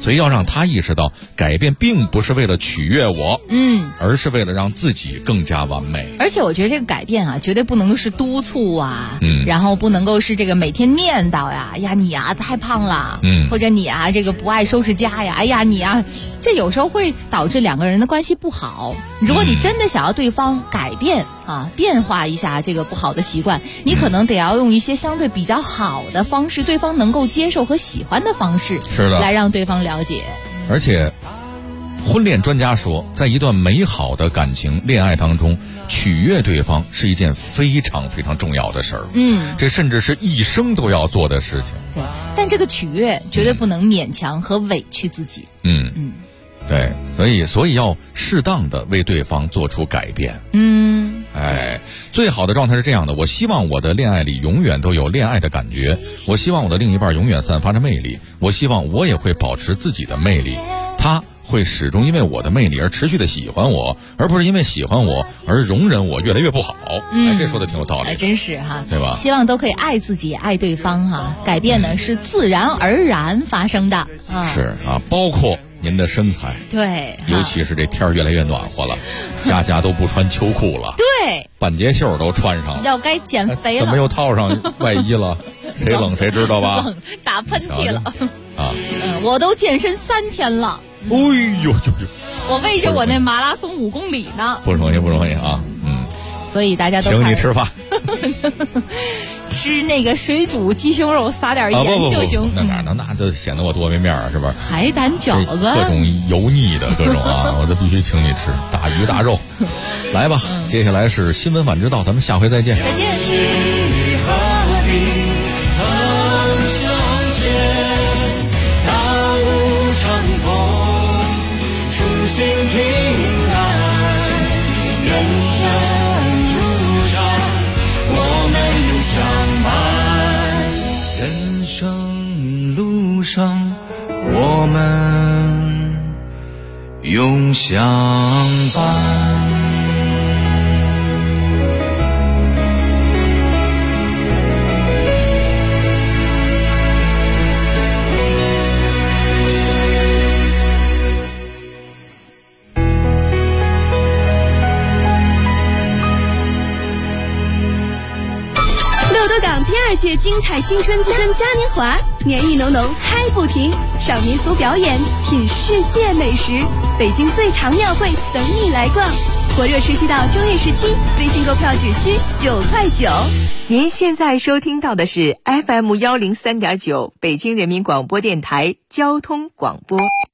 所以要让他意识到，改变并不是为了取悦我，而是为了让自己更加完美。 而且我觉得这个改变啊，绝对不能是督促啊，然后不能够是这个每天念叨呀，哎呀你啊太胖了，或者你啊这个不爱收拾家呀，哎呀你啊，这有时候会导致两个人的关系不好。如果你真的想要对方改变啊，变化一下这个不好的习惯，你可能得要用一些相对比较好的方式，对方能够接受和喜欢的方式， 是的， 来让对方了解。 而且婚恋专家说，在一段美好的感情恋爱当中，取悦对方是一件非常非常重要的事儿。这甚至是一生都要做的事情。 对，但这个取悦绝对不能勉强和委屈自己。 对，所以要适当的为对方做出改变。最好的状态是这样的：我希望我的恋爱里永远都有恋爱的感觉，我希望我的另一半永远散发着魅力，我希望我也会保持自己的魅力，他会始终因为我的魅力而持续的喜欢我，而不是因为喜欢我而容忍我越来越不好。这说的挺有道理， 真是哈， 对吧？ 希望都可以爱自己爱对方哈，改变呢是自然而然发生的。 是啊，包括您的身材， 对， 尤其是这天越来越暖和了，家家都不穿秋裤了， 对， 半截袖都穿上了， 要该减肥了， 怎么又套上外衣了？谁冷谁知道吧？ 冷，打喷嚏了我都健身3天了。 哎呦， 我为着我那马拉松5公里呢， 不容易啊。 所以大家都请你吃饭， 吃那个水煮鸡胸肉，撒点盐就行。 那就显得我多没面儿，是吧？ 海胆饺子， 各种油腻的各种啊，我都必须请你吃大鱼大肉。来吧，接下来是新闻晚知道，咱们下回再见。 再见。 心平安，人生路上我们永相伴。人生路上我们永相伴。 第2届精彩新春嘉年华，年意浓浓嗨不停，少民俗表演，品世界美食，北京最长庙会等你来逛，火热持续到正月17，微信购票只需9块9。 您现在收听到的是 FM103.9北京人民广播电台交通广播。